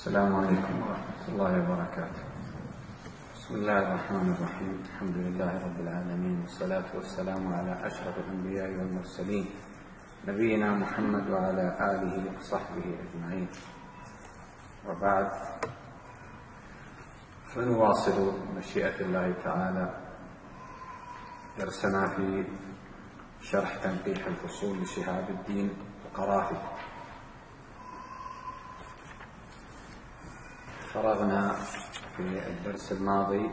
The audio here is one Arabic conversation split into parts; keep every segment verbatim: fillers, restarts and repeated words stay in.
السلام عليكم ورحمة الله وبركاته. بسم الله الرحمن الرحيم. الحمد لله رب العالمين، والصلاة والسلام على أشرف الأنبياء والمرسلين، نبينا محمد وعلى آله وصحبه أجمعين، وبعد، فنواصل مشيئة الله تعالى درسنا في شرح تنقيح الفصول لشهاب الدين القرافي. فرغنا في الدرس الماضي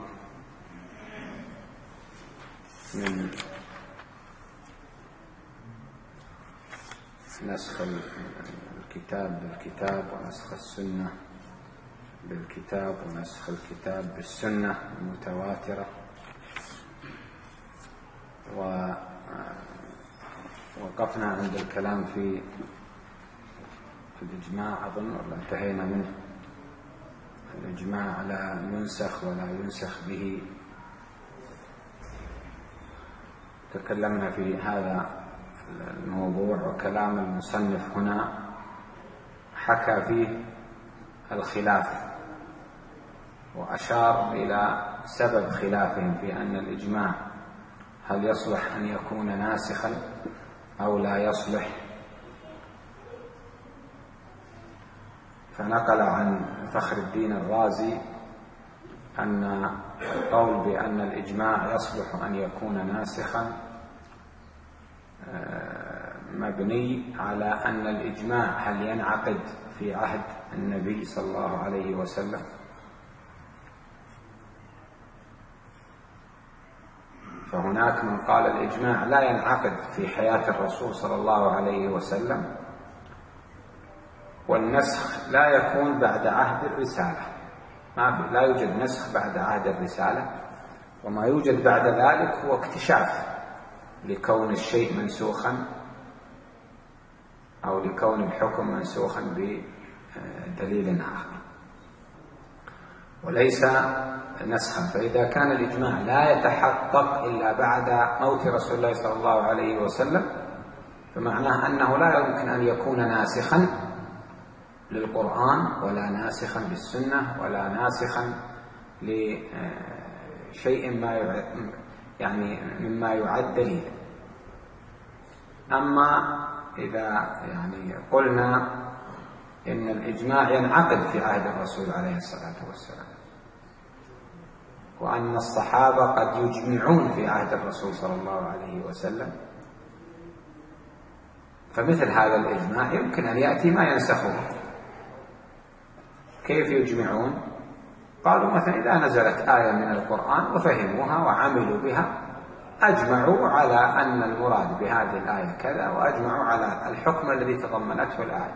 من نسخ الكتاب بالكتاب، ونسخ السنة بالكتاب، ونسخ الكتاب بالسنة المتواترة، ووقفنا عند الكلام في الإجماع أظن، ولا انتهينا منه. الإجماع لا ينسخ ولا ينسخ به. تكلمنا في هذا الموضوع، وكلام المصنف هنا حكى فيه الخلاف، وأشار إلى سبب خلافهم في أن الإجماع هل يصلح أن يكون ناسخا أو لا يصلح. فنقل عن فخر الدين الرازي أن القول بأن الإجماع يصلح أن يكون ناسخا مبني على أن الإجماع هل ينعقد في عهد النبي صلى الله عليه وسلم، فهناك من قال الإجماع لا ينعقد في حياة الرسول صلى الله عليه وسلم، والنسخ لا يكون بعد عهد الرسالة، ما لا يوجد نسخ بعد عهد الرسالة، وما يوجد بعد ذلك هو اكتشاف لكون الشيء منسوخا أو لكون الحكم منسوخا بدليل آخر، وليس نسخا. فإذا كان الإجماع لا يتحقق إلا بعد موت رسول الله صلى الله عليه وسلم، فمعناه أنه لا يمكن أن يكون ناسخا للقرآن، ولا ناسخا للسنة، ولا ناسخا لشيء ما يعني مما يعد دليل. أما إذا يعني قلنا إن الإجماع ينعقد في عهد الرسول عليه الصلاة والسلام، وأن الصحابة قد يجمعون في عهد الرسول صلى الله عليه وسلم، فمثل هذا الإجماع يمكن أن يأتي ما ينسخه. كيف يجمعون؟ قالوا مثلا إذا نزلت آية من القرآن وفهموها وعملوا بها، أجمعوا على أن المراد بهذه الآية كذا، وأجمعوا على الحكم الذي تضمنته الآية.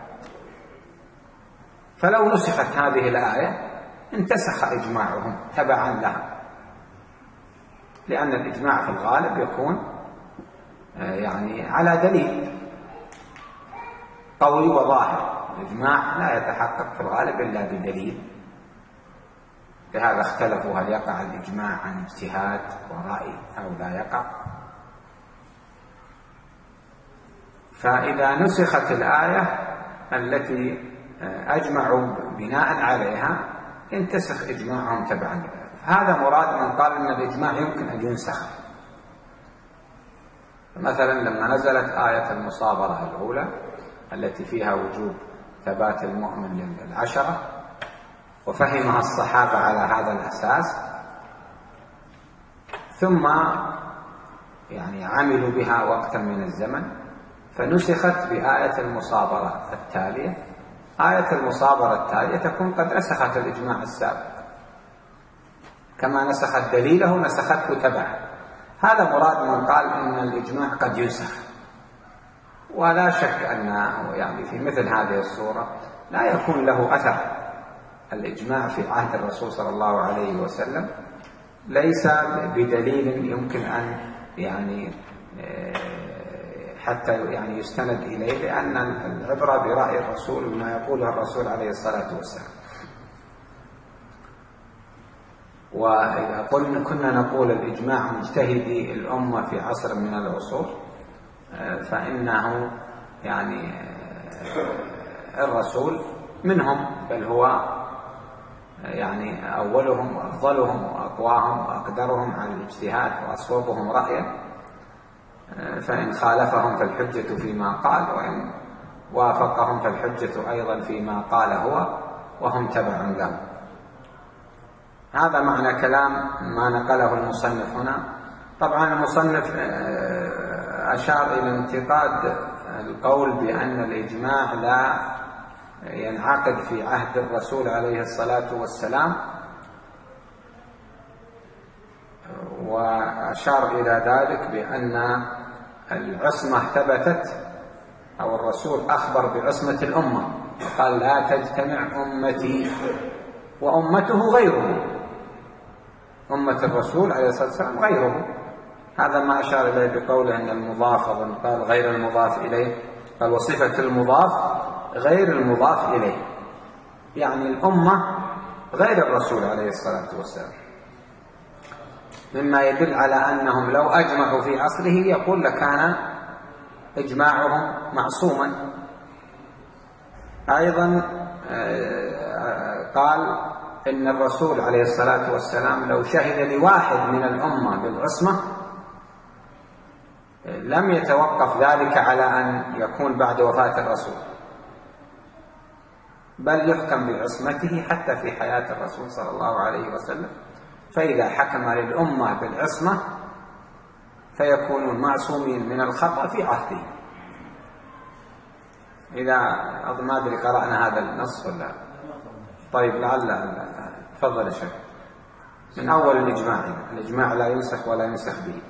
فلو نسخت هذه الآية انتسخ إجماعهم تبعا لها، لأن الإجماع في الغالب يكون يعني على دليل قوي وظاهر. الإجماع لا يتحقق في الغالب إلا بدليل، لهذا اختلفوا هل يقع الإجماع عن اجتهاد ورأي أو لا يقع. فإذا نسخت الآية التي أجمعوا بناء عليها انتسخ إجماعهم تبعا. هذا مراد من قال أن الإجماع يمكن أن ينسخ. مثلا لما نزلت آية المصابرة الأولى التي فيها وجوب ثبات المؤمن للعشرة، وفهمها الصحابة على هذا الأساس، ثم يعني عملوا بها وقتا من الزمن، فنسخت بآية المصابرة التالية. آية المصابرة التالية تكون قد نسخت الإجماع السابق، كما نسخت دليله نسخته تبعا. هذا مراد من قال إن الإجماع قد ينسخ. ولا شك أنه يعني في مثل هذه الصورة لا يكون له أثر. الإجماع في عهد الرسول صلى الله عليه وسلم ليس بدليل يمكن أن يعني حتى يعني يستند إليه، لأن العبرة برأي الرسول وما يقوله الرسول عليه الصلاة والسلام. وإذا قلنا كنا نقول الإجماع مجتهدي الأمة في عصر من العصور، فإنه يعني الرسول منهم، بل هو يعني أولهم وأفضلهم وأقواهم وأقدرهم على الاجتهاد وأصوبهم رأيا، فإن خالفهم فالحجة فيما قال، وإن وافقهم فالحجة أيضا فيما قال هو، وهم تبع له. هذا معنى كلام ما نقله المصنف هنا. طبعا المصنف أشار إلى انتقاد القول بأن الإجماع لا ينعقد في عهد الرسول عليه الصلاة والسلام، وأشار إلى ذلك بأن العصمة ثبتت، أو الرسول أخبر بعصمة الأمة، قال لا تجتمع أمتي وأمته غيره، أمة الرسول عليه الصلاة والسلام غيره. هذا ما أشار إليه بقوله أن المضاف، قال غير المضاف إليه، قال وصفة المضاف غير المضاف إليه، يعني الأمة غير الرسول عليه الصلاة والسلام، مما يدل على أنهم لو أجمعوا في عصره يقول لكان إجماعهم معصوما. أيضا قال إن الرسول عليه الصلاة والسلام لو شهد لواحد من الأمة بالعصمة لم يتوقف ذلك على أن يكون بعد وفاة الرسول، بل يحكم بعصمته حتى في حياة الرسول صلى الله عليه وسلم. فإذا حكم للأمة بالعصمة فيكونون معصومين من الخطأ في عهده. إذا أظن ما أدري قرأنا هذا النص ولا؟ طيب لعل تفضل يا شيخ. من أول الإجماع، الإجماع لا ينسخ ولا ينسخ به.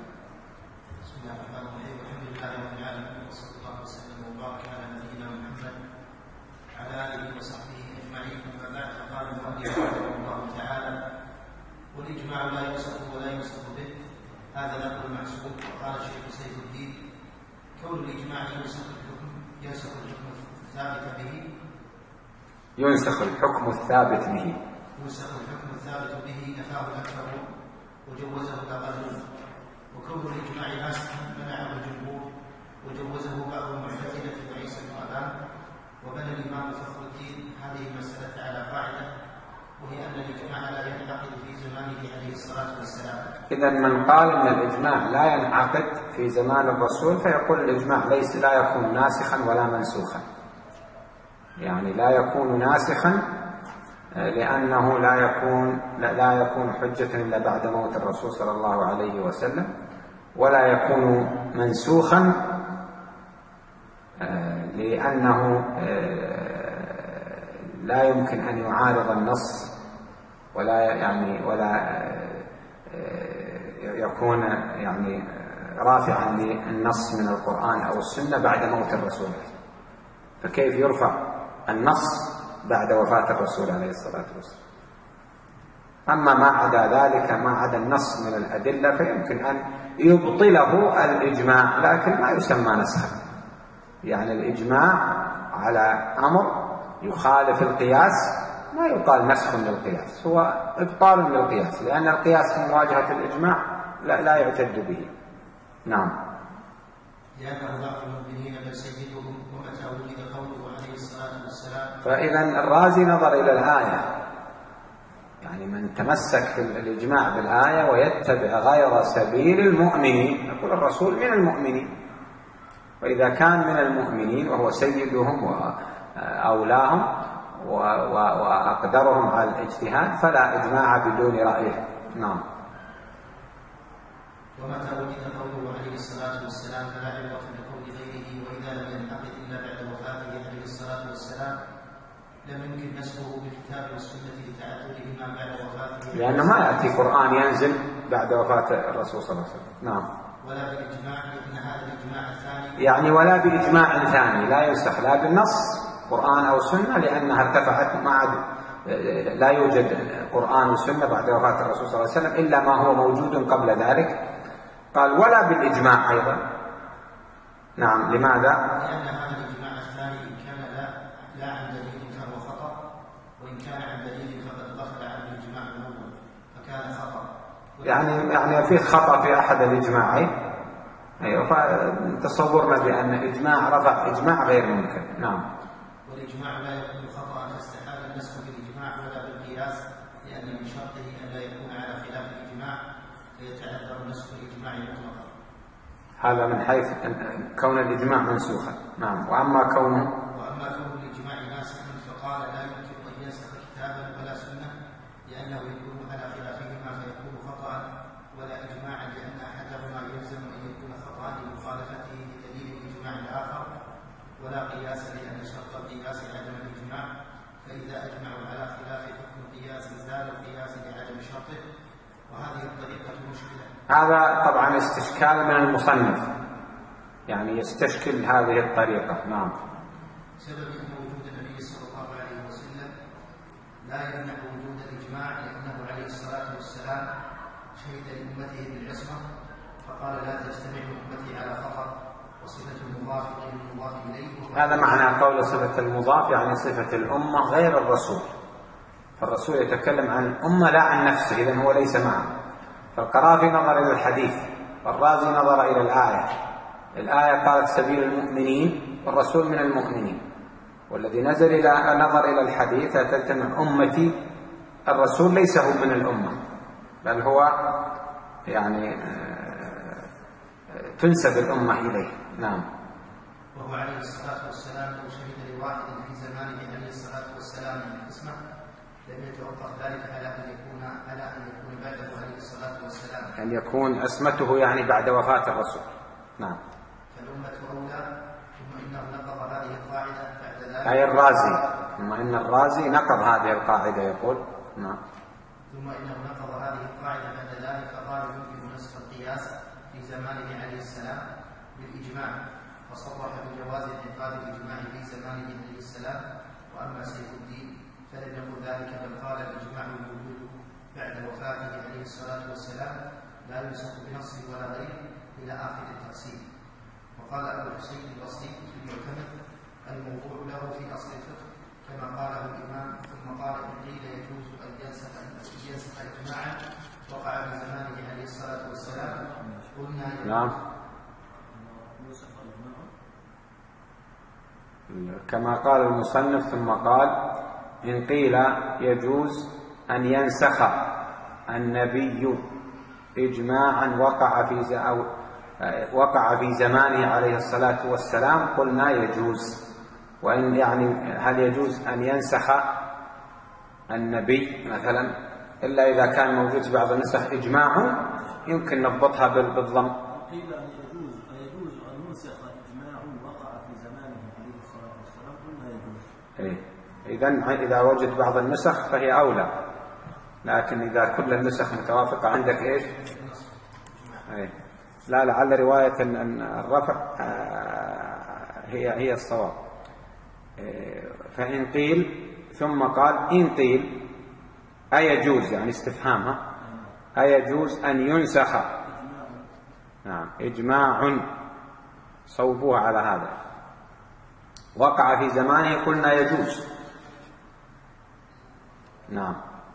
والإجماع لا ينسخ ولا ينسخ به، هذا نقل محسوب. وقال الشيخ سيف الدين كون الإجماع ينسخ الحكم ينسخ الحكم الثابت به ينسخ الحكم الثابت به ينسخ الحكم الثابت به نفاه الأكثر وجوزه الأقلون، وكون الإجماع ناسخا منعه الجمهور وجوزه بعض المعتزلة وعيسى بن أبان. وبنى الإمام فخر الدين هذه المسألة على قاعدة، وهي أن الإجماع لا ينعقد في زمانه عليه الصلاة والسلام. إذا من قال أن الإجماع لا ينعقد في زمان الرسول فيقول الإجماع ليس لا يكون ناسخا ولا منسوخا، يعني لا يكون ناسخا لأنه لا يكون لا يكون حجة إلا بعد موت الرسول صلى الله عليه وسلم، ولا يكون منسوخا لأنه لا يمكن أن يعارض النص ولا يعني ولا يكون يعني رافعا للنص من القرآن أو السنة بعد موت الرسول، فكيف يرفع النص بعد وفاة الرسول عليه الصلاة والسلام؟ أما ما عدا ذلك، ما عدا النص من الأدلة، فيمكن أن يبطله الإجماع، لكن ما يسمى نسخا. يعني الإجماع على أمر يخالف القياس ما يقال نسخ للقياس، هو إبطال للقياس، لأن القياس في مواجهة الإجماع لا, لا يعتد به. نعم. لأنه بعض المؤمنين بل سيدهم ومتى وجد قوله عليه الصلاة والسلام. فإذا الرازي نظر إلى الآية، يعني من تمسك في الإجماع بالآية ويتبع غير سبيل المؤمنين، يقول الرسول من المؤمنين، وإذا كان من المؤمنين وهو سيدهم وأولاهم وأقدرهم على الاجتهاد فلا إجماع بدون رأيه. نعم. ومتى وجد قوله عليه الصلاة والسلام فلا عبرة بقول غيره، وإذا لم ينعقد إلا بعد وفاته عليه الصلاة والسلام لم يمكن نسخه بالكتاب والسنة لتعددهما بعد وفاته، لأنه ما يأتي قرآن ينزل بعد وفاة الرسول صلى الله عليه وسلم. نعم. ولا بالإجماع، لأن هذا الإجماع الثاني يعني ولا بإجماع ثاني لا ينسخ لا بالنص قرآن أو سنة، لأنها ارتفعت ما عاد لا يوجد قرآن وسنة بعد وفاة الرسول صلى الله عليه وسلم إلا ما هو موجود قبل ذلك. قال ولا بالإجماع أيضا. نعم. لماذا؟ لأن هذا الإجماع الثاني إن كان لا لا عن دليل فهو خطأ، وإن كان عن دليل فقد غفل عن الإجماع الأول فكان خطأ. يعني يعني في خطأ في أحد الإجماعين. أيوة. فتصورنا بأن إجماع رفع إجماع غير ممكن. نعم. والإجماع لا يكون خطأ فاستحال النسخ بالإجماع بالإجماع ولا بالقياس، لأن من شرطه أن لا يكون على خلاف الإجماع فيتعذر نسخ الإجماع مطلقا. هذا من حيث كون الإجماع منسوخا. نعم. وأما كونه وأما كون الإجماع ناسخا فقال لا يمكن أن ينسخ كتابا ولا سنة لأنه يكون على خلافهما فيكون خطأ، ولا إجماعا لأن أحدهما يلزم أن يكون خطأ لمخالفته بدليل الإجماع الآخر، ولا قياس لأن شرط القياس عدم الإجماع، فإذا أجمعوا على خلاف حكم القياس زال القياس لعدم شرطه، وهذه الطريقة مشكلة. هذا طبعا استشكال من المصنف، يعني يستشكل هذه الطريقة. نعم. سبب أن وجود النبي صلى الله عليه وسلم لا يمنع وجود الإجماع، لأنه عليه الصلاة والسلام شهد لأمته بالعصمة فقال لا تجتمع أمتي على خطأ، وصفة المضاف غير المضاف إليه. هذا معنى قول صفة المضاف، يعني صفة الأمة غير الرسول، فالرسول يتكلم عن الأمة لا عن نفسه، إذن هو ليس معه. فالقرافي نظر إلى الحديث، والرازي نظر إلى الآية. الآية قالت سبيل المؤمنين والرسول من المؤمنين، والذي نزل إلى نظر إلى الحديث تجتمع أمتي، الرسول ليس هو من الأمة، بل هو يعني تنسب الأمة إليه. نعم. وهو عليه الصلاة والسلام لو شهد لواحد في زمانه عليه الصلاة والسلام من القسمة لم يتوقف ذلك على أن يكون على أن يكون بعده عليه الصلاة والسلام، أن يكون عصمته يعني بعد وفاة الرسول. نعم. فالأمة أولى. ثم إنه نقض هذه القاعدة بعد ذلك، أي الرازي، ثم إن الرازي نقض هذه القاعدة يقول. نعم. ثم إنه نقض هذه القاعدة بعد ذلك فقال يمكن نسخ القياس في زمانه عليه السلام بالإجماع، فصرح بجواز انعقاد الإجماع في زمانه عليه السلام. وأما سيف الدين فلم يقل ذلك، بل قال الإجماع الموجود بعد وفاته عليه الصلاة والسلام لا ينسخ بنص ولا غيره إلى آخر التقسيم. وقال أبو الحسين البصري في المعتمد الموضوع له في أصل الفقه كما قاله الإمام، ثم قال إن قيل يجوز أن ينسخ ينسخ إجماعا وقع في زمانه عليه الصلاة والسلام قلنا نعم. كما قال المصنف ثم قال إن قيل يجوز أن ينسخ النبي إجماعا وقع في أو وقع في زمانه عليه الصلاة والسلام قلنا يجوز. وإن يعني هل يجوز أن ينسخ النبي مثلا إلا إذا كان موجود في بعض النسخ إجماع، يمكن نضبطها بالضم. قيل أن يجوز أن يجوز أن ينسخ إجماع وقع في زمانه عليه الصلاة والسلام قلنا يجوز. إيه. إذن إذا وجد بعض النسخ فهي أولى، لكن إذا كل النسخ متوافقة عندك إيش؟ إيه. لا، لعل رواية أن الرفع هي هي الصواب. فإن قيل ثم قال إن قيل أيجوز، يعني استفهامها أيجوز أن ينسخ. نعم. إجماع صوبوها على هذا وقع في زمانه قلنا يجوز. نعم.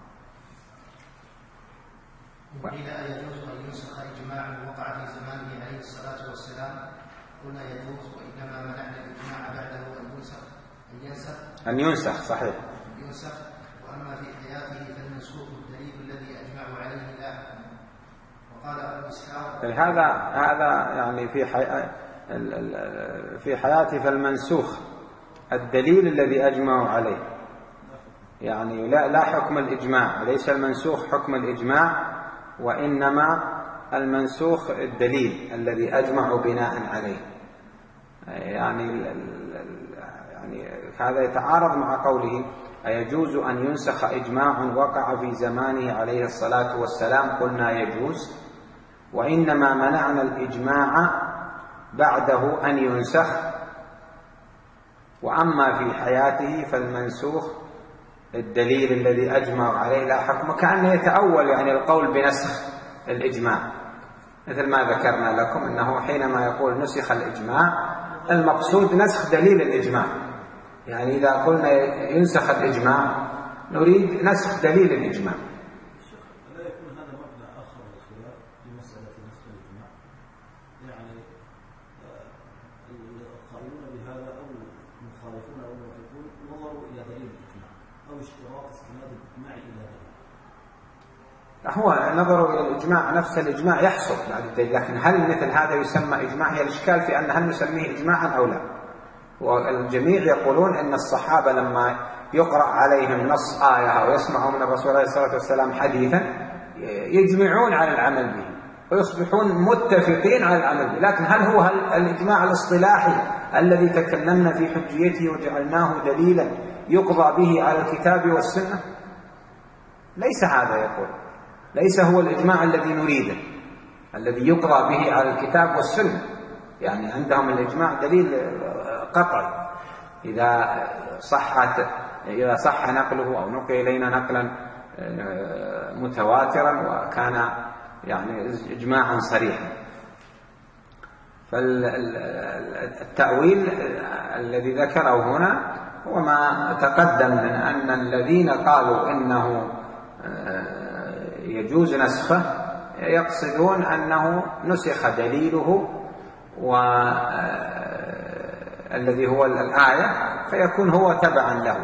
وقيل أيجوز أن ينسخ إجماع وقع في زمانه عليه الصلاة والسلام قلنا يجوز، وإنما منعنا الإجماع بعده أن ينسخ أن ينسخ أن ينسخ صحيح ينسخ. وأما في حياته فالمنسوخ الدليل الذي أجمعوا عليه لا. وقال أبو إسحاق هذا هذا يعني في حي... في حياته فالمنسوخ الدليل الذي أجمعوا عليه، يعني لا لا حكم الإجماع، ليس المنسوخ حكم الإجماع، وإنما المنسوخ الدليل الذي أجمعوا بناء عليه. يعني يعني هذا يتعارض مع قوله أيجوز أن ينسخ إجماع وقع في زمانه عليه الصلاة والسلام قلنا يجوز، وإنما منعنا الإجماع بعده أن ينسخ، وأما في حياته فالمنسوخ الدليل الذي أجمع عليه لا حكم. كأنه يتأول يعني القول بنسخ الإجماع، مثل ما ذكرنا لكم أنه حينما يقول نسخ الإجماع المقصود نسخ دليل الإجماع، يعني إذا قلنا ينسخ الإجماع نريد نسخ دليل الإجماع. لا يكون هذا مبنى آخر للخلاف في مسألة نسخ الإجماع، يعني القائلون بهذا أو المخالفون أو الموافقون نظروا إلى دليل الإجماع أو اشتراط استماع الإجماع إلى ذلك؟ هو نظروا إلى الإجماع نفسه، الإجماع يحصل بعد الدليل، لكن هل مثل هذا يسمى إجماع؟ هي الإشكال في أن هل نسميه إجماعا أو لا. والجميع يقولون إن الصحابة لما يقرأ عليهم نص آية أو يسمعوا من الرسول عليه الصلاة والسلام حديثا يجمعون على العمل به ويصبحون متفقين على العمل به. لكن هل هو هل الإجماع الاصطلاحي الذي تكلمنا في حجيته وجعلناه دليلا يقضى به على الكتاب والسنة؟ ليس هذا، يقول ليس هو الإجماع الذي نريده الذي يقضى به على الكتاب والسنة. يعني عندهم الإجماع دليل قطعي، إذا صحت إذا صح نقله أو نقل إلينا نقلا متواترا وكان يعني إجماعا صريحا. فالتأويل الذي ذكره هنا هو ما تقدم من أن الذين قالوا إنه يجوز نسخه يقصدون أنه نسخ دليله والذي هو الآية فيكون هو تبعا له.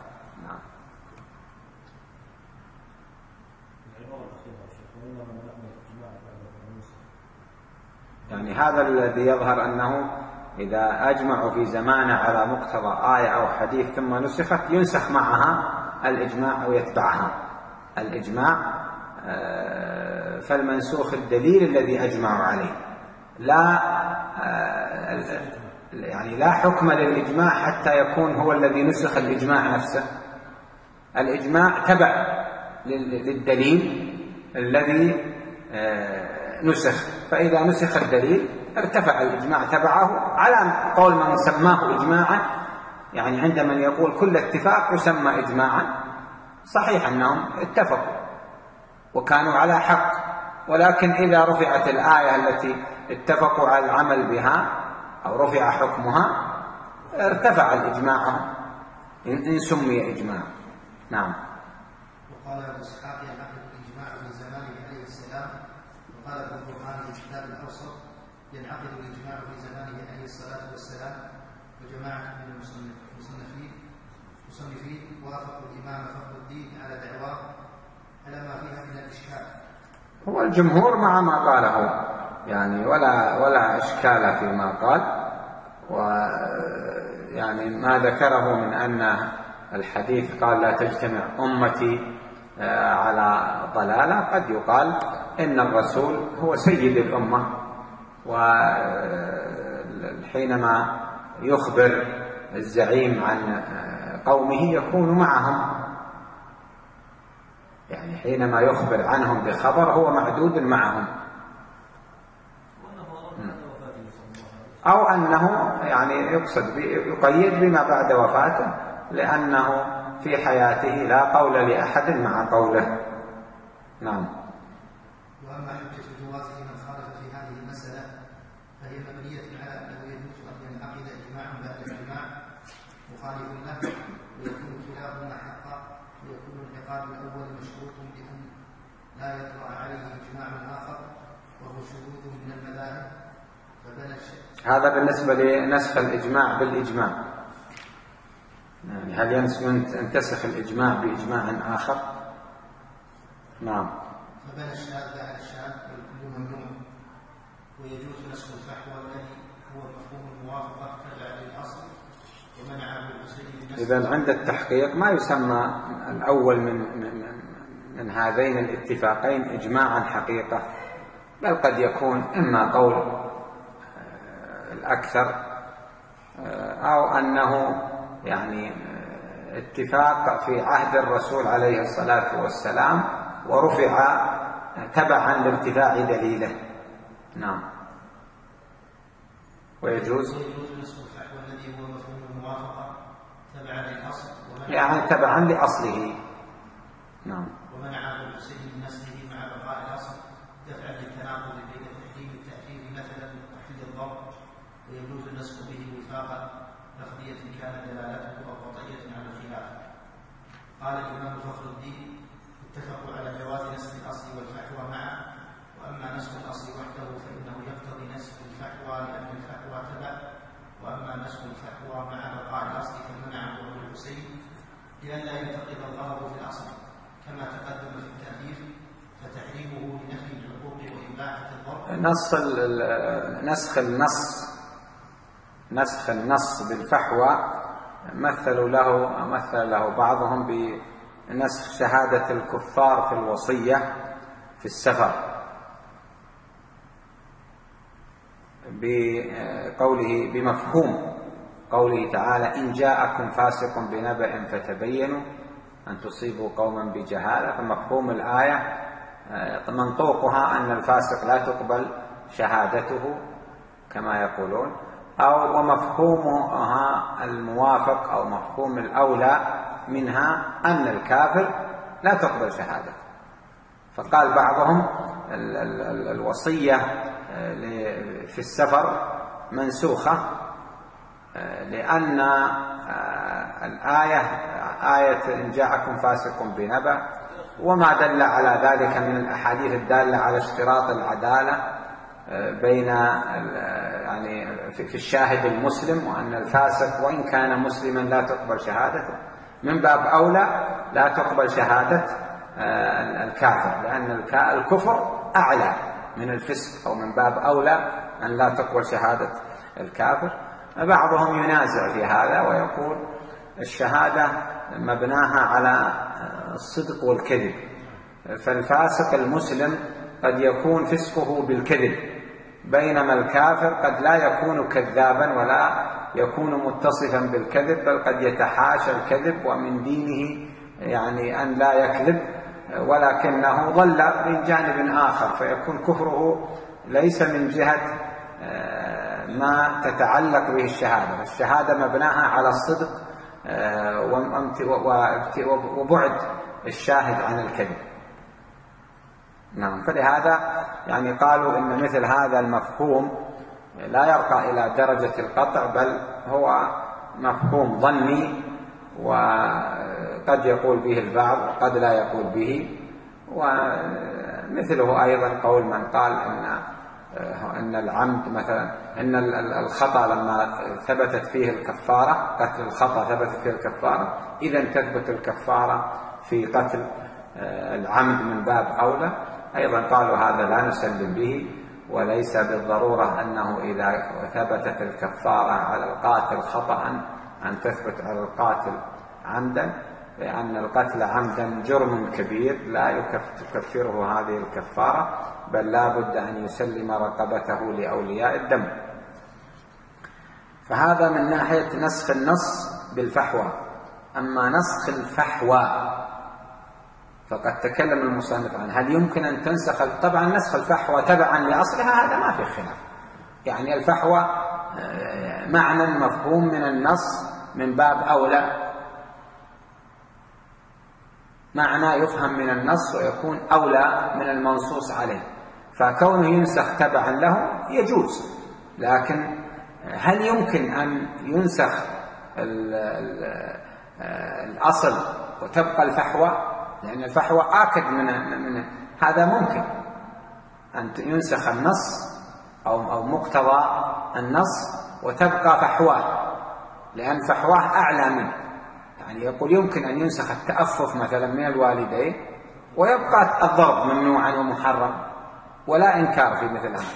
يعني هذا الذي يظهر أنه إذا أجمعوا في زمانه على مقتضى آية أو حديث ثم نسخت ينسخ معها الإجماع أو يتبعها الإجماع، فالمنسوخ الدليل الذي أجمعوا عليه، لا يعني لا حكم للإجماع حتى يكون هو الذي نسخ الإجماع نفسه. الإجماع تبع للدليل الذي نسخ، فإذا نسخ الدليل ارتفع الإجماع تبعه على قول من سماه إجماعا. يعني عند من يقول كل اتفاق يسمى إجماعا، صحيح أنهم اتفقوا وكانوا على حق، ولكن إذا رفعت الآية التي اتفقوا على العمل بها أو رفع حكمها ارتفع الإجماع إن سمي إجماع. نعم. وقال أبو إسحاق ينعقد الإجماع في زمانه عليه السلام، وقال ابن البرهان في الكتاب الأوسط ينعقد الإجماع في زمانه عليه الصلاة والسلام، وجماعة من المصنفين مصنفين وافقوا الإمام فخر الدين على دعواه على ما فيها من الإشكال. هو الجمهور مع ما قاله يعني ولا ولا إشكال فيما قال، ويعني ما ذكره من أن الحديث قال لا تجتمع أمتي على ضلالة، قد يقال إن الرسول هو سيد الأمة، وحينما يخبر الزعيم عن قومه يكون معهم، يعني حينما يخبر عنهم بخبر هو معدود معهم، أو أنه يعني يقصد يقيد بما بعد وفاته لأنه في حياته لا قول لأحد مع قوله. نعم. وأما حجة جوازه من خالف في هذه المسألة فهي مبنية على أنه يجوز أن ينعقد إجماع بعد اجتماع مخالف له ويكون كلاهما حقا، ويكون العقاب الأول مشروط بأن لا يطرأ عليه إجماع آخر وهو شروط من المذاهب. هذا بالنسبة لنسخ الإجماع بالإجماع، يعني هل ينتسخ الإجماع بإجماع آخر؟ نعم. فبنى الشاذ على الشاذ والكل ممنوع، ويجوز نسخ الفحوى الذي هو مفهوم الموافقة تبع للأصل ومنعه الحسين. إذا عند التحقيق ما يسمى الأول من من من هذين الاتفاقين إجماعا حقيقة، بل قد يكون إما قول الأكثر أو أنه يعني اتفاق في عهد الرسول عليه الصلاة والسلام ورفع تبعا لارتفاع دليله. نعم. ويجوز نسخ الفحوى الذي هو مفهوم الموافقة تبعا للأصل يعني تبعا لأصله. نعم. ومنعه الحسين من نسخه مع بقاء الأصل دفعا للتناقض بين تحريم التأثير مثلا وتحديد الضبط، ويجوز النسخ به وفاقا لفظية كان دلالته أو قطعية على الخلاف. قال الإمام فخر الدين اتفقوا على جواز نسخ الأصل والفحوى معا، وأما نسخ الأصل وحده فإنه يقتضي نسخ الفحوى لأن الفحوى تبع، وأما نسخ الفحوى مع بقاء الأصل فمنعه أبو الحسين لئلا ينتقض الغرض في الأصل نص نسخ النص نسخ النص بالفحوى مثلوا له مثل له بعضهم بنسخ شهادة الكفار في الوصية في السفر بقوله بمفهوم قوله تعالى إن جاءكم فاسق بنبأ فتبينوا أن تصيبوا قوما بجهالة. فمفهوم الآية منطوقها أن الفاسق لا تقبل شهادته كما يقولون، أو ومفهومها الموافق أو مفهوم الأولى منها أن الكافر لا تقبل شهادته. فقال بعضهم الوصية في السفر منسوخة لأن الآية آية إن جاءكم فاسق بنبأ وما دل على ذلك من الأحاديث الدالة على اشتراط العدالة بين يعني في الشاهد المسلم، وأن الفاسق وإن كان مسلما لا تقبل شهادته، من باب أولى لا تقبل شهادة الكافر، لأن الكفر أعلى من الفسق، أو من باب أولى أن لا تقبل شهادة الكافر. بعضهم ينازع في هذا ويقول الشهادة مبناها على الصدق والكذب، فالفاسق المسلم قد يكون فسقه بالكذب، بينما الكافر قد لا يكون كذابا ولا يكون متصفا بالكذب، بل قد يتحاشى الكذب ومن دينه يعني أن لا يكذب، ولكنه ضل من جانب آخر، فيكون كفره ليس من جهة ما تتعلق به الشهادة. الشهادة مبناها على الصدق وبعد الشاهد عن الكذب. نعم. فلهذا يعني قالوا إن مثل هذا المفهوم لا يرقى إلى درجة القطع، بل هو مفهوم ظني، وقد يقول به البعض وقد لا يقول به. ومثله أيضا قول من قال أن أن العمد مثلا أن الخطأ لما ثبتت فيه الكفارة، قتل الخطأ ثبتت فيه الكفارة، إذا تثبت الكفارة في قتل العمد من باب أولى. أيضا قالوا هذا لا نسلم به، وليس بالضرورة أنه إذا ثبتت الكفارة على القاتل خطأ أن تثبت على القاتل عمدا، لأن القتل عمدا جرم كبير لا تكفره هذه الكفارة، بل لا بد أن يسلم رقبته لأولياء الدم. فهذا من ناحية نسخ النص بالفحوى. أما نسخ الفحوى فقد تكلم المصنف عنه، هل يمكن أن تنسخ؟ طبعا نسخ الفحوى تبعا لأصلها هذا ما في خلاف، يعني الفحوى معنى مفهوم من النص من باب أولى، معنى يفهم من النص ويكون أولى من المنصوص عليه، فكونه ينسخ تبعا له يجوز. لكن هل يمكن أن ينسخ الأصل وتبقى الفحوى؟ لأن الفحوى آكد من, من هذا. ممكن أن ينسخ النص أو, أو مقتضى النص وتبقى فحواه، لأن فحواه أعلى منه. يعني يقول يمكن أن ينسخ التأفف مثلا من الوالدين ويبقى الضرب ممنوعا ومحرم ولا إنكار في مثل هذا.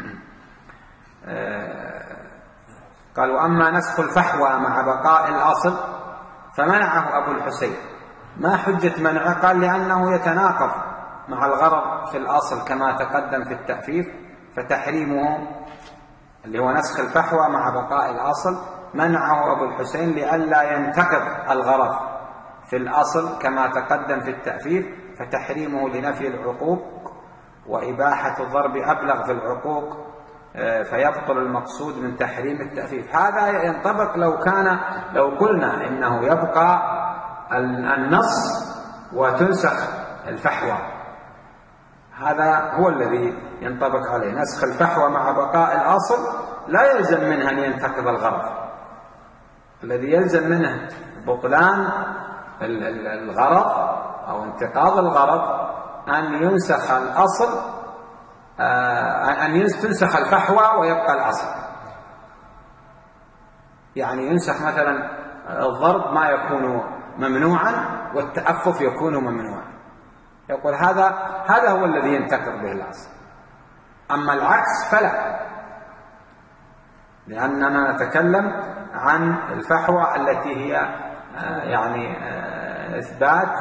قالوا أما نسخ الفحوى مع بقاء الأصل فمنعه أبو الحسين. ما حجة منعه؟ قال لأنه يتناقض مع الغرض في الأصل كما تقدم في التأفيف، فتحريمه اللي هو نسخ الفحوى مع بقاء الأصل منعه أبو الحسين لئلا ينتقض الغرض في الأصل كما تقدم في التأفيف، فتحريمه لنفي العقوق، وإباحة الضرب أبلغ في العقوق فيبطل المقصود من تحريم التأفيف. هذا ينطبق لو كان لو قلنا إنه يبقى النص وتنسخ الفحوى، هذا هو الذي ينطبق عليه. نسخ الفحوى مع بقاء الأصل لا يلزم منه أن ينتقض الغرض، الذي يلزم منه بطلان الغرض أو انتقاض الغرض أن ينسخ الأصل، أن تنسخ الفحوى ويبقى الأصل. يعني ينسخ مثلا الضرب ما يكون ممنوعا والتأفف يكون ممنوعا، يقول هذا هذا هو الذي ينتقض به الأصل. أما العكس فلا، لأننا نتكلم عن الفحوى التي هي يعني إثبات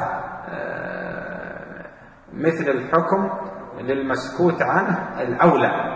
مثل الحكم للمسكوت عنه الأولى،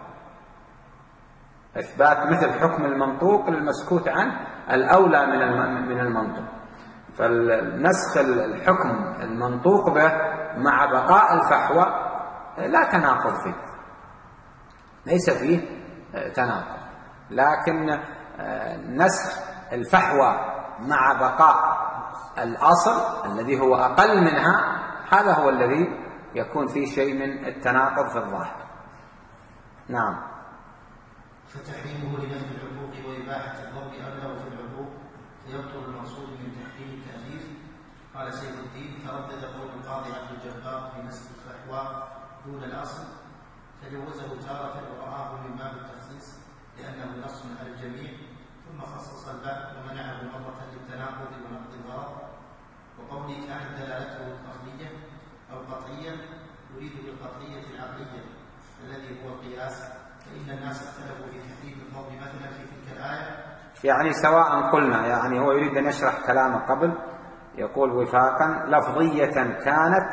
إثبات مثل حكم المنطوق للمسكوت عنه الأولى من المنطوق. فالنسخ الحكم المنطوق به مع بقاء الفحوى لا تناقض فيه، ليس فيه تناقض، لكن نسخ الفحوى مع بقاء الأصل الذي هو أقل منها هذا هو الذي يكون فيه شيء من التناقض في الظاهر. نعم. فتحريمه لنفي العقوق وإباحة الضرب أبلغ في العقوق فيبطل المقصود من تحريم التأليف. قال سيف الدين: تردد قول القاضي عبد الجبار في نسخ الفحوى دون الأصل، فجوزه تارة ورآه من باب التخصيص لأنه نص على الجميع، ثم خصص الباب ومنعه مرة للتناقض ونقض الغرض. وقولي كانت دلالته لفظية أو قطعية يريد بالقطعية العقلية الذي هو القياس، فإن الناس اختلفوا في تحريم الضرب مثلا في تلك الآية. يعني سواء قلنا، يعني هو يريد أن يشرح كلامه قبل، يقول وفاقا لفظية كانت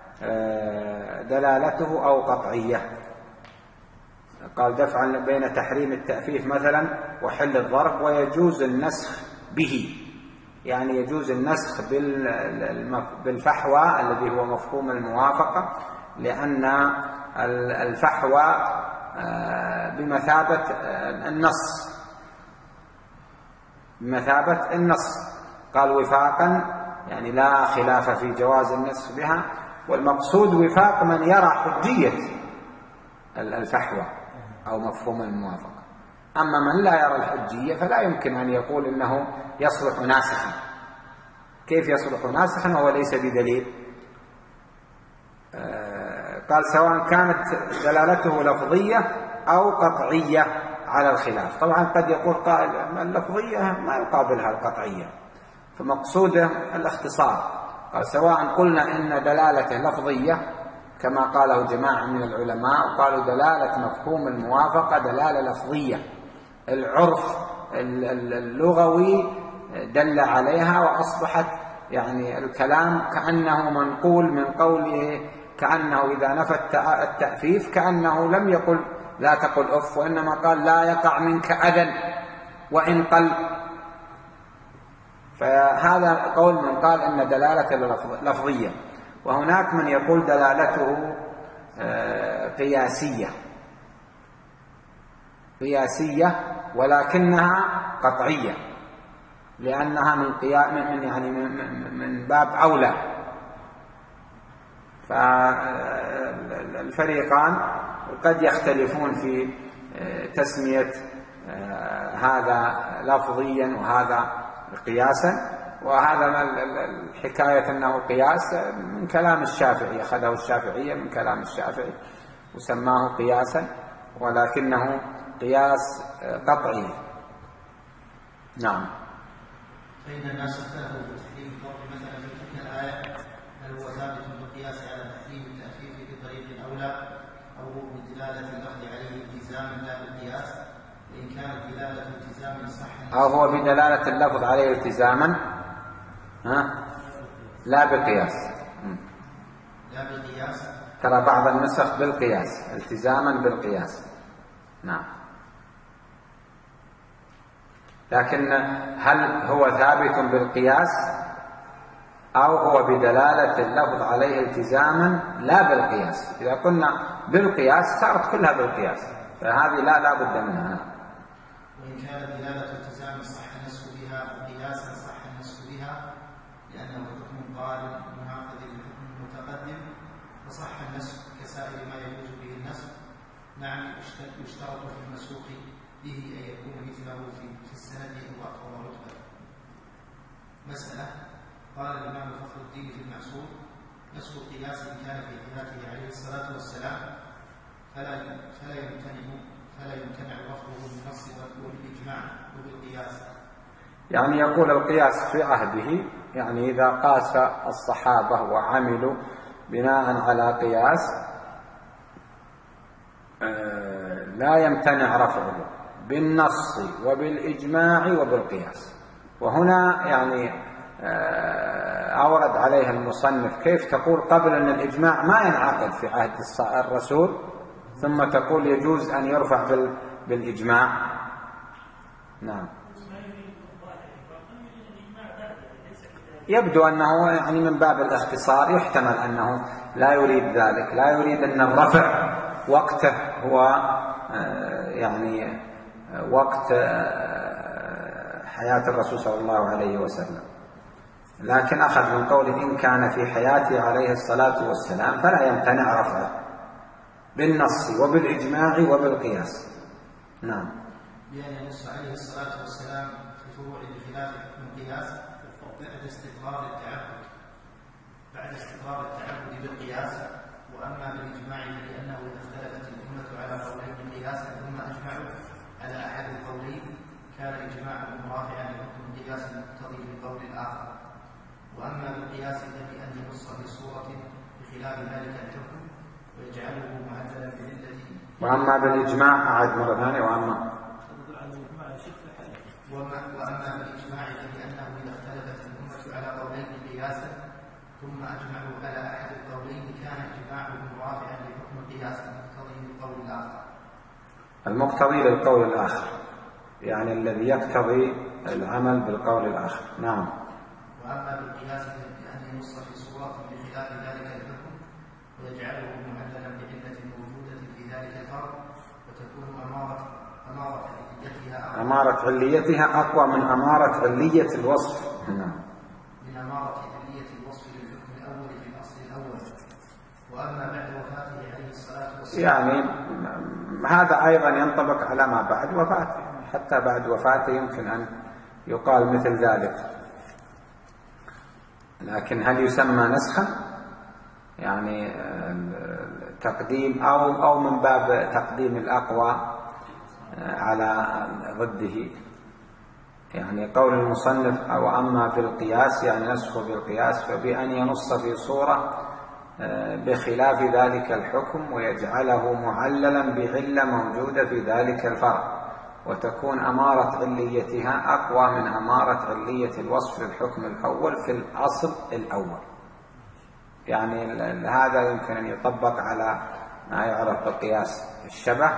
دلالته أو قطعية. قال دفعا بين تحريم التأفيف مثلا وحل الضرب، ويجوز النسخ به، يعني يجوز النسخ بالفحوى الذي هو مفهوم الموافقة، لأن الفحوى بمثابة النص، بمثابة النص. قال وفاقا يعني لا خلاف في جواز النسخ بها، والمقصود وفاق من يرى حجية الفحوى أو مفهوم الموافقة. أما من لا يرى الحجية فلا يمكن أن يقول إنه يصلح ناسخا. كيف يصلح ناسخا وهو ليس بدليل؟ آه قال سواء كانت دلالته لفظية أو قطعية على الخلاف. طبعا قد يقول قائل اللفظية ما يقابلها القطعية، فمقصوده الاختصار. قال سواء قلنا إن دلالته لفظية كما قاله جماعة من العلماء، وقالوا دلالة مفهوم الموافقة دلالة لفظية، العرف اللغوي دل عليها، وأصبحت يعني الكلام كأنه منقول من قوله، كأنه إذا نفى التأفيف كأنه لم يقل لا تقل أف، وإنما قال لا يقع منك أذى وإن قل. فهذا قول من قال إن دلالته لفظية، وهناك من يقول دلالته قياسية قياسية ولكنها قطعية، لأنها من قيام من يعني من باب أولى. فالفريقان قد يختلفون في تسمية هذا لفظيا وهذا قياسا، وهذا الحكاية أنه قياس من كلام الشافعي، أخذه الشافعية من كلام الشافعي وسماه قياسا، ولكنه قياس قطعي. نعم. فإن الناس اختلفوا في تحريم الضرب مثلا في تلك الآية، هل هو ثابت بالقياس على تحريم التأفيف بطريق الأولى، أو هو بدلالة اللفظ عليه التزاما لا بالقياس؟ وإن كانت دلالة التزام صح، أو هو بدلالة اللفظ عليه التزاما ها لا بقياس، لا بالقياس. ترى بعض النسخ بالقياس، التزاما بالقياس. نعم. لكن هل هو ثابت بالقياس أو هو بدلالة اللفظ عليه التزاما لا بالقياس؟ إذا قلنا بالقياس صارت كلها بالقياس، فهذه لا لا بد منها. وإن كانت دلالة التزام صح النسخ بها وقياسا صح النسخ بها، لأنه حكم قال مناقض للحكم المتقدم، فصح النسخ كسائر ما يجوز به النسخ. نعم، يشترط في المسوق به أن يكون مثله في السند أو أقوى رتبة. مسألة. قال الإمام فخر الدين في المعصور: نسخ القياس إن كان في حياته عليه الصلاة والسلام فلا فلا يمتنع فلا يمتنع رفضه بالنص والإجماع وبالقياس. يعني يقول القياس في عهده، يعني إذا قاس الصحابة وعملوا بناء على قياس لا يمتنع رفعه بالنص وبالإجماع وبالقياس. وهنا يعني أورد عليها المصنف كيف تقول قبل أن الإجماع ما ينعقد في عهد الرسول ثم تقول يجوز أن يرفع بالإجماع. نعم، يبدو أنه يعني من باب الاختصار يحتمل أنه لا يريد ذلك، لا يريد أن الرفع وقته هو يعني وقت حياة الرسول صلى الله عليه وسلم، لكن أخذ من قوله إن كان في حياته عليه الصلاة والسلام فلا يمتنع رفعه بالنص وبالإجماع وبالقياس. نعم، بأن ينص عليه الصلاة والسلام في فروع بخلاف حكم القياس بعد استقرار التعبد بعد استقرار التعبد بالقياس. وأما بالإجماع فلأنه إذا اختلفت الأمة على قولين قياسا ثم أجمعوا على أحد القولين كان إجماعهم رافعا لحكم القياس المقتضي للقول الآخر. وأما بالقياس فبأن ينص بصورة بخلاف ذلك الحكم ويجعله معدلا بعلة. وأما بالإجماع أعد مرة ثانية. وأما وأما بالإجماع فلأنه إذا اختلفت الأمة على قولين قياسا ثم أجمعوا على أحد القولين كان إجماعهم رافعا لحكم القياس المقتضي للقول الآخر. المقتضي للقول الآخر يعني الذي يقتضي العمل بالقول الآخر. نعم. وأما بالقياس فبأن ينص في صورة بخلاف ذلك الحكم ويجعله معللا بعلة موجودة في ذلك الفرق وتكون أمارة أمارة عليتها أمارة عليتها أقوى من أمارة علية الوصف. نعم. من أمارة علية الوصف للحكم الأول في الأصل الأول. وأما بعد وفاته عليه الصلاة والسلام يعني هذا أيضا ينطبق على ما بعد وفاته، حتى بعد وفاته يمكن أن يقال مثل ذلك، لكن هل يسمى نسخا؟ يعني تقديم أو أو من باب تقديم الأقوى على ضده. يعني قول المصنف أو أما بالقياس يعني نسخ بالقياس فبأن ينص في صورة بخلاف ذلك الحكم ويجعله معللا بعلة موجودة في ذلك الفرع وتكون أمارة عليتها أقوى من أمارة علية الوصف للحكم الأول في الأصل الأول. يعني هذا يمكن أن يطبق على ما يعرف بالقياس الشبه.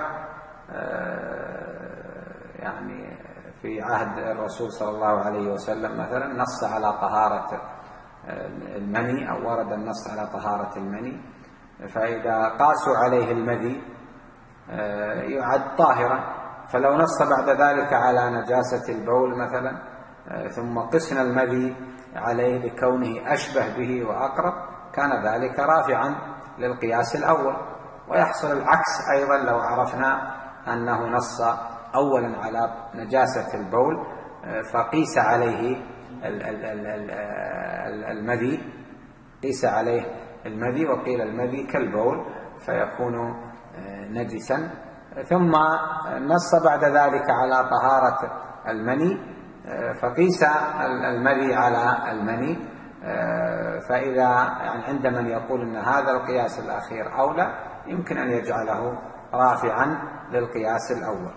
يعني في عهد الرسول صلى الله عليه وسلم مثلا نص على طهارة المني أو ورد النص على طهارة المني، فإذا قاسوا عليه المذي يعد طاهرا، فلو نص بعد ذلك على نجاسة البول مثلا ثم قسنا المذي عليه لكونه أشبه به وأقرب كان ذلك رافعا للقياس الأول. ويحصل العكس أيضا لو عرفنا أنه نص أولا على نجاسة البول فقيس عليه المذي قيس عليه المذي وقيل المذي كالبول فيكون نجسا، ثم نص بعد ذلك على طهارة المني فقيس المذي على المني. فإذا يعني عند من يقول أن هذا القياس الأخير أولى يمكن أن يجعله رافعا للقياس الأول.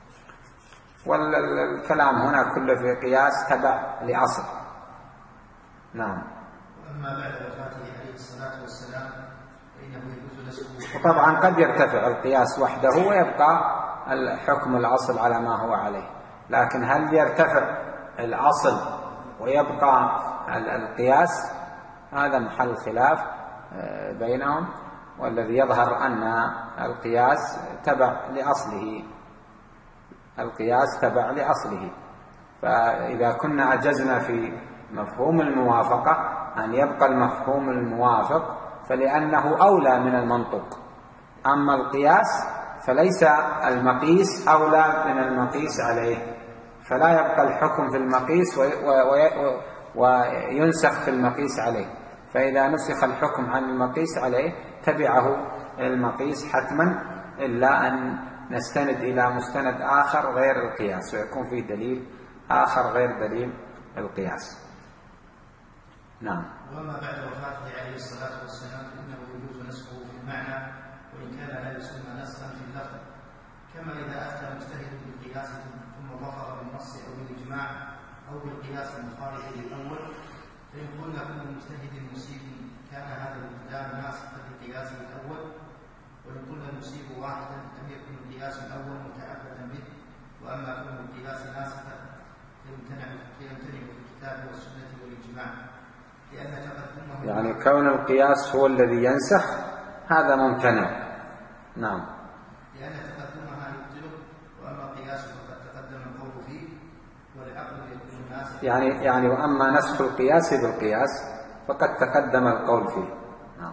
والكلام هنا كله في قياس تبع لأصل. نعم. وأما بعد وفاته عليه الصلاة والسلام فإنه يجوز نسبه. وطبعا قد يرتفع القياس وحده ويبقى الحكم الأصل على ما هو عليه، لكن هل يرتفع الأصل ويبقى القياس؟ هذا محل خلاف بينهم، والذي يظهر أن القياس تبع لأصله القياس تبع لأصله. فإذا كنا أجزنا في مفهوم الموافقة أن يبقى المفهوم الموافق فلأنه أولى من المنطق، أما القياس فليس المقيس أولى من المقيس عليه، فلا يبقى الحكم في المقيس وينسخ في المقيس عليه. فإذا نسخ الحكم عن المقيس عليه تبعه المقيس حتما، إلا أن نستند إلى مستند آخر غير القياس ويكون فيه دليل آخر غير دليل القياس. نعم. وأما بعد وفاته عليه الصلاة والسلام فإنه يجوز نسخه في المعنى وإن كان لا يسمى نسخا في كما إذا أفتى مجتهد بالقياس ثم ظفر بالنص أو بالإجماع أو بالقياس المخالف للأول، فإن قلنا كل مجتهد مصيب كان هذا الابتداء ناسخا لقياسه الأول، وإن قلنا المصيب واحدا لم يكن القياس الأول متعبدا به، وأما كون القياس ناسخا فيمتنع فيمتنع في الكتاب والسنة والإجماع، لأن تقدمه يعني كون القياس هو الذي ينسخ هذا ممتنع. نعم. لأن تقدمها يبطله، وأما القياس فقد تقدم القول فيه، والعقل يكون ناسخا. يعني يعني وأما نسخ القياس بالقياس فقد تقدم القول فيه. نعم.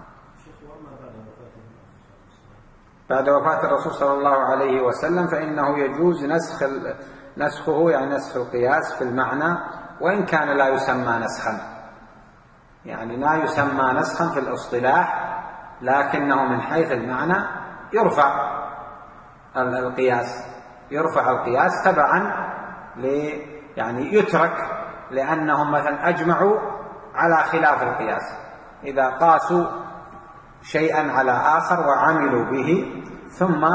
بعد وفاة الرسول صلى الله عليه وسلم فإنه يجوز نسخ نسخه، يعني نسخ القياس في المعنى، وإن كان لا يسمى نسخا، يعني لا يسمى نسخا في الاصطلاح، لكنه من حيث المعنى يرفع القياس يرفع القياس تبعا ل يعني يترك، لأنهم مثلا أجمعوا على خلاف القياس. إذا قاسوا شيئا على آخر وعملوا به ثم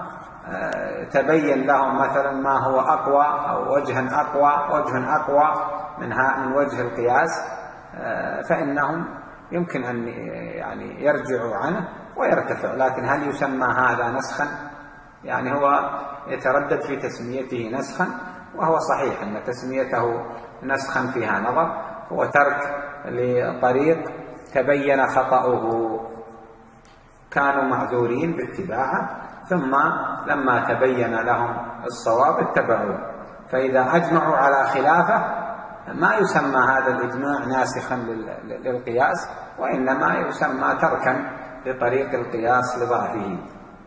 تبين لهم مثلا ما هو أقوى أو وجها أقوى وجه أقوى منها من وجه القياس، فإنهم يمكن أن يعني يرجعوا عنه ويرتفع. لكن هل يسمى هذا نسخا؟ يعني هو يتردد في تسميته نسخا، وهو صحيح أن تسميته نسخا فيها نظر، هو ترك لطريق تبين خطأه، كانوا معذورين باتباعه ثم لما تبين لهم الصواب اتبعوه. فإذا أجمعوا على خلافه ما يسمى هذا الإجماع ناسخا للقياس، وإنما يسمى تركا لطريق القياس لضعفه.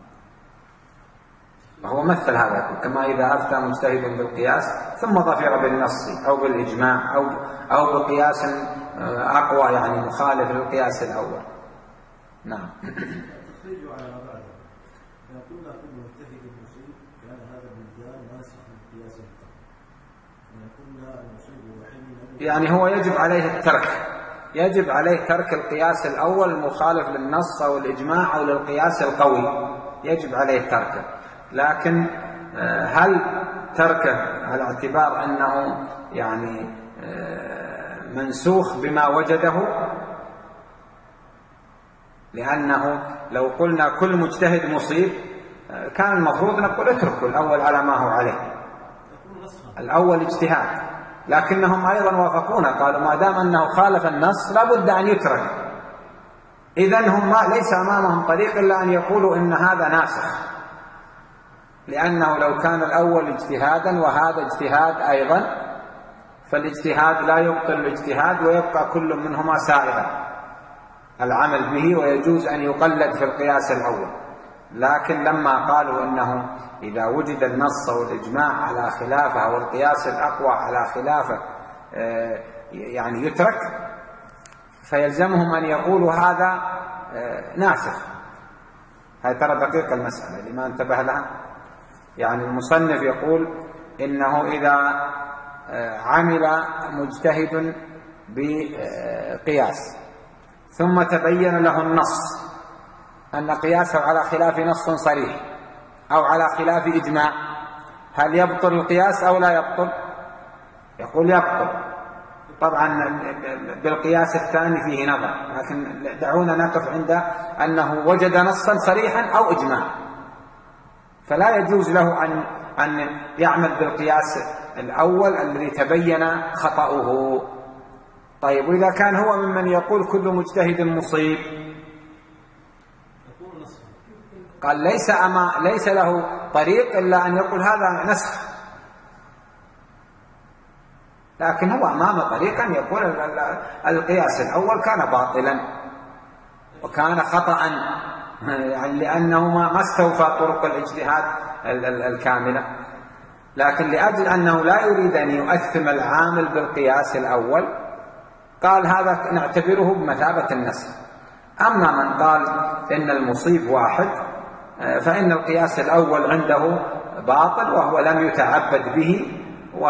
وهو مثل هذا كما إذا أفتى مجتهد بالقياس ثم ظفر بالنص أو بالإجماع أو أو بقياس أقوى يعني مخالف للقياس الأول. نعم. التخريج على ما بعده، إذا قلنا كل مجتهد مصيب كان هذا البلدان ناسخ للقياس الأول، إذا قلنا المصيب وحين يعني هو يجب عليه الترك يجب عليه ترك القياس الأول المخالف للنص أو الإجماع أو للقياس القوي، يجب عليه تركه. لكن هل تركه على اعتبار أنه يعني منسوخ بما وجده؟ لأنه لو قلنا كل مجتهد مصيب كان المفروض نقول اتركوا الأول على ما هو عليه، الأول اجتهاد، لكنهم أيضا وافقونا، قالوا ما دام أنه خالف النص لابد أن يترك. إذن هم ليس أمامهم طريق إلا أن يقولوا إن هذا ناسخ، لأنه لو كان الأول اجتهادا وهذا اجتهاد أيضا فالاجتهاد لا يبطل الاجتهاد، ويبقى كل منهما سائغا العمل به، ويجوز أن يقلد في القياس الأول. لكن لما قالوا إنه إذا وجد النص والإجماع على خلافه أو القياس الأقوى على خلافه يعني يترك، فيلزمهم أن يقولوا هذا ناسخ. هذه ترى دقيقة المسألة لما انتبه لها. يعني المصنف يقول إنه إذا عمل مجتهد بقياس ثم تبين له النص أن قياسه على خلاف نص صريح أو على خلاف إجماع، هل يبطل القياس أو لا يبطل؟ يقول يبطل. طبعا بالقياس الثاني فيه نظر، لكن دعونا نقف عند أنه وجد نصا صريحا أو إجماع، فلا يجوز له أن أن يعمل بالقياس الأول الذي تبين خطأه. طيب وإذا كان هو ممن يقول كل مجتهد مصيب، قال ليس أما ليس له طريق إلا أن يقول هذا نسخ، لكن هو أمام طريق أن يقول القياس الأول كان باطلا وكان خطأ، يعني لأنه ما استوفى طرق الاجتهاد الكاملة. لكن لأجل أنه لا يريد أن يؤثم العامل بالقياس الأول قال هذا نعتبره بمثابة النسخ. أما من قال إن المصيب واحد فإن القياس الأول عنده باطل وهو لم يتعبد به،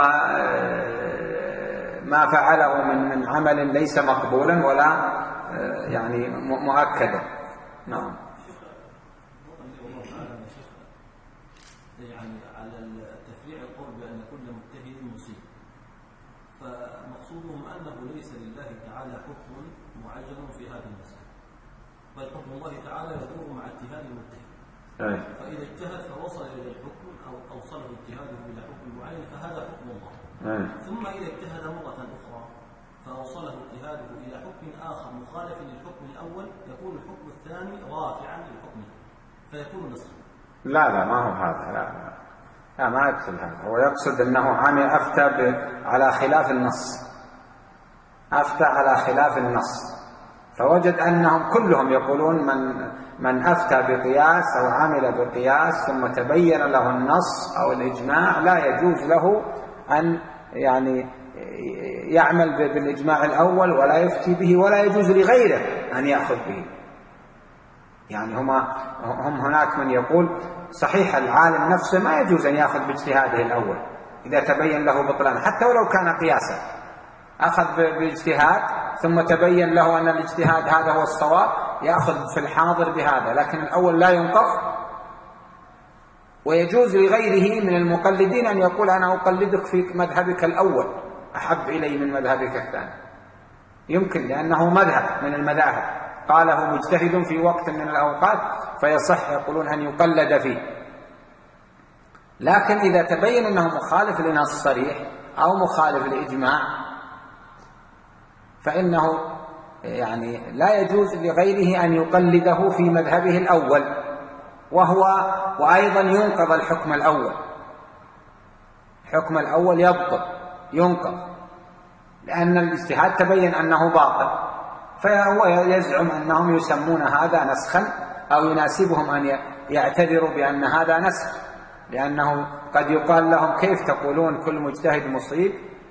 وما فعله من من عمل ليس مقبولا ولا يعني مؤكدا. نعم. يعني على التفريع القول بأن كل مجتهد مصيب، فمقصودهم أنه ليس لله تعالى حكم معين في هذه المسألة، بل حكم الله تعالى يدور مع اجتهاد المجتهد. فإذا اجتهد فوصل إلى الحكم أو أوصله اجتهاده إلى حكم معين فهذا حكم الله. ثم إذا اجتهد مرة أخرى فأوصله اجتهاده إلى حكم آخر مخالف للحكم الأول يكون الحكم الثاني رافعا للحكم فيكون نصرا. لا لا ما هو هذا، لا لا, لا ما يقصد هذا. هو يقصد أنه عامل أفتى على خلاف النص، أفتى على خلاف النص، فوجد أنهم كلهم يقولون من من أفتى بقياس أو عمل بقياس ثم تبين له النص أو الإجماع لا يجوز له أن يعني يعمل بالإجماع الأول ولا يفتي به، ولا يجوز لغيره أن يأخذ به. يعني هما هم هناك من يقول صحيح العالم نفسه ما يجوز أن يأخذ باجتهاده الأول إذا تبين له بطلان، حتى ولو كان قياسا، أخذ باجتهاد ثم تبين له أن الاجتهاد هذا هو الصواب يأخذ في الحاضر بهذا، لكن الأول لا ينقض. ويجوز لغيره من المقلدين أن يقول أنا أقلدك في مذهبك الأول أحب إلي من مذهبك الثاني، يمكن، لأنه مذهب من المذاهب قاله مجتهد في وقت من الأوقات فيصح يقولون أن يقلد فيه. لكن إذا تبين أنه مخالف لنص صريح أو مخالف لإجماع فإنه يعني لا يجوز لغيره أن يقلده في مذهبه الأول، وهو وأيضا ينقض الحكم الأول، الحكم الأول يبطل ينقض لأن الاجتهاد تبين أنه باطل، فهو يزعم أنهم يسمون هذا نسخا أو يناسبهم أن يعتذروا بأن هذا نسخ، لأنه قد يقال لهم كيف تقولون كل مجتهد مصيب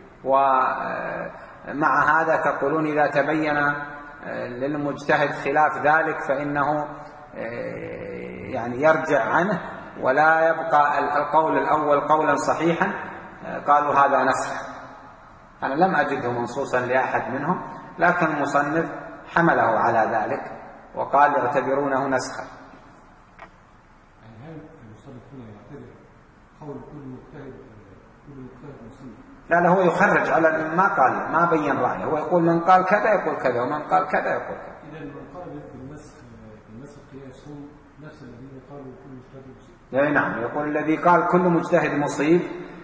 ومع هذا تقولون إذا تبين للمجتهد خلاف ذلك فإنه يعني يرجع عنه ولا يبقى القول الأول قولا صحيحا. قالوا هذا نسخ. أنا لم أجده منصوصا لأحد منهم، لكن المصنف حمله على ذلك وقال يعتبرونه نسخا. يعني هل المصنف هنا يعتبر قول كل مجتهد كل مجتهد مصيب؟ لا لا، هو يخرج على ما قال، ما بين رأيه، هو يقول من قال كذا يقول كذا ومن قال كذا يقول كذا. إذا من قال بالنسخ بالنسخ القياس هم نفس الذين قالوا كل مجتهد مصيب. لا نعم، يقول الذي قال كل مجتهد مصيب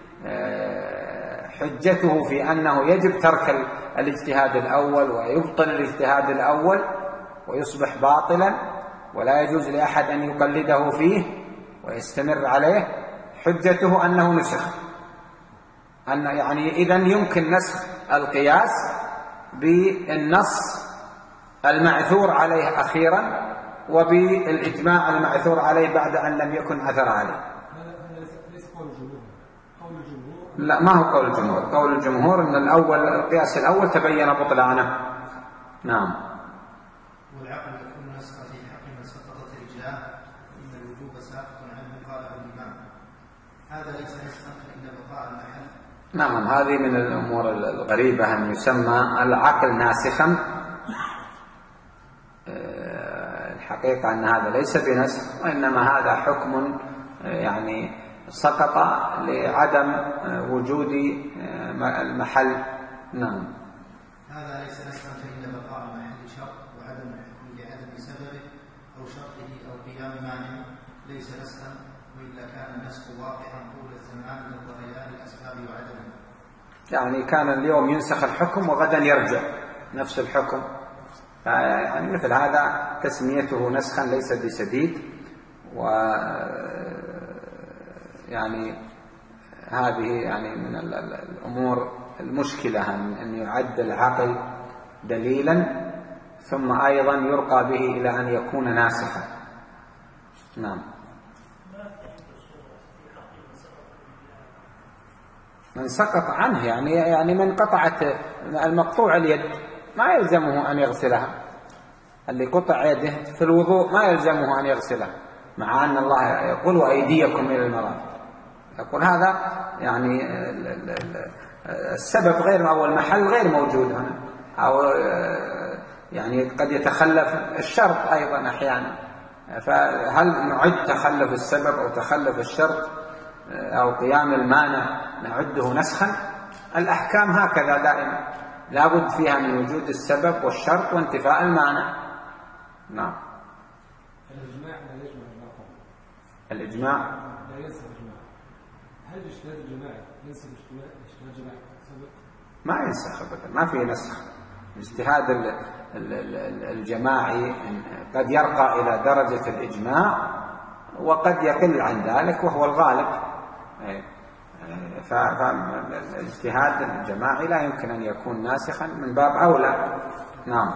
حجته في أنه يجب ترك الاجتهاد الأول ويبطل الاجتهاد الأول ويصبح باطلا ولا يجوز لأحد أن يقلده فيه ويستمر عليه، حجته أنه نسخ، أن يعني إذن يمكن نسخ القياس بالنص المعثور عليه أخيرا وبالإجماع المعثور عليه بعد أن لم يكن أثر عليه. لا، ما هو قول الجمهور. قول الجمهور أن الأول القياس الأول تبين بطلانه. نعم. والعقل يكون نسخ في حق من سقطت رجلاه فإن الوجوب ساقط عنه قاله الإمام. هذا ليس نسخا فإن بقاء المحل. نعم، هذه من الأمور الغريبة أن يسمى العقل ناسخا. الحقيقة أن هذا ليس بنسخ، وإنما هذا حكم يعني سقط لعدم وجود المحل. نعم. هذا ليس نسخا فإن بقاء المحل شرط وعدم الحكم لعدم سببه أو شرطه أو قيام مانع ليس نسخا، وإلا كان النسخ واقعا طول الزمان من غياب الأسباب وعدمه. يعني كان اليوم ينسخ الحكم وغدا يرجع نفس الحكم، يعني مثل هذا تسميته نسخا ليس بسديد. و يعني هذه يعني من الأمور المشكلة أن يعد العقل دليلا ثم أيضا يرقى به إلى أن يكون ناسخا. نعم. من سقط عنه يعني يعني من قطعت المقطوع اليد ما يلزمه أن يغسلها، اللي قطع يده في الوضوء ما يلزمه أن يغسلها، مع أن الله يقول وأيديكم إلى المرافق. يقول هذا يعني السبب غير أو المحل غير موجود هنا، أو يعني قد يتخلف الشرط أيضا أحيانا. فهل نعد تخلف السبب أو تخلف الشرط أو قيام المانع نعده نسخا. الأحكام هكذا دائما لا بد فيها من وجود السبب والشرط وانتفاء المانع. نعم. الإجماع لا يجمع الإجماع. الإجماع لا ينسخ الإجماع. هل الاجتهاد الجماعي ينسخ الاجتهاد الجماعي سابق؟ ما ينسخ أبدا، ما في نسخ. الاجتهاد الجماعي قد يرقى إلى درجة الإجماع وقد يقل عن ذلك وهو الغالب. فالاجتهاد الجماعي لا يمكن أن يكون ناسخا من باب أولى. نعم.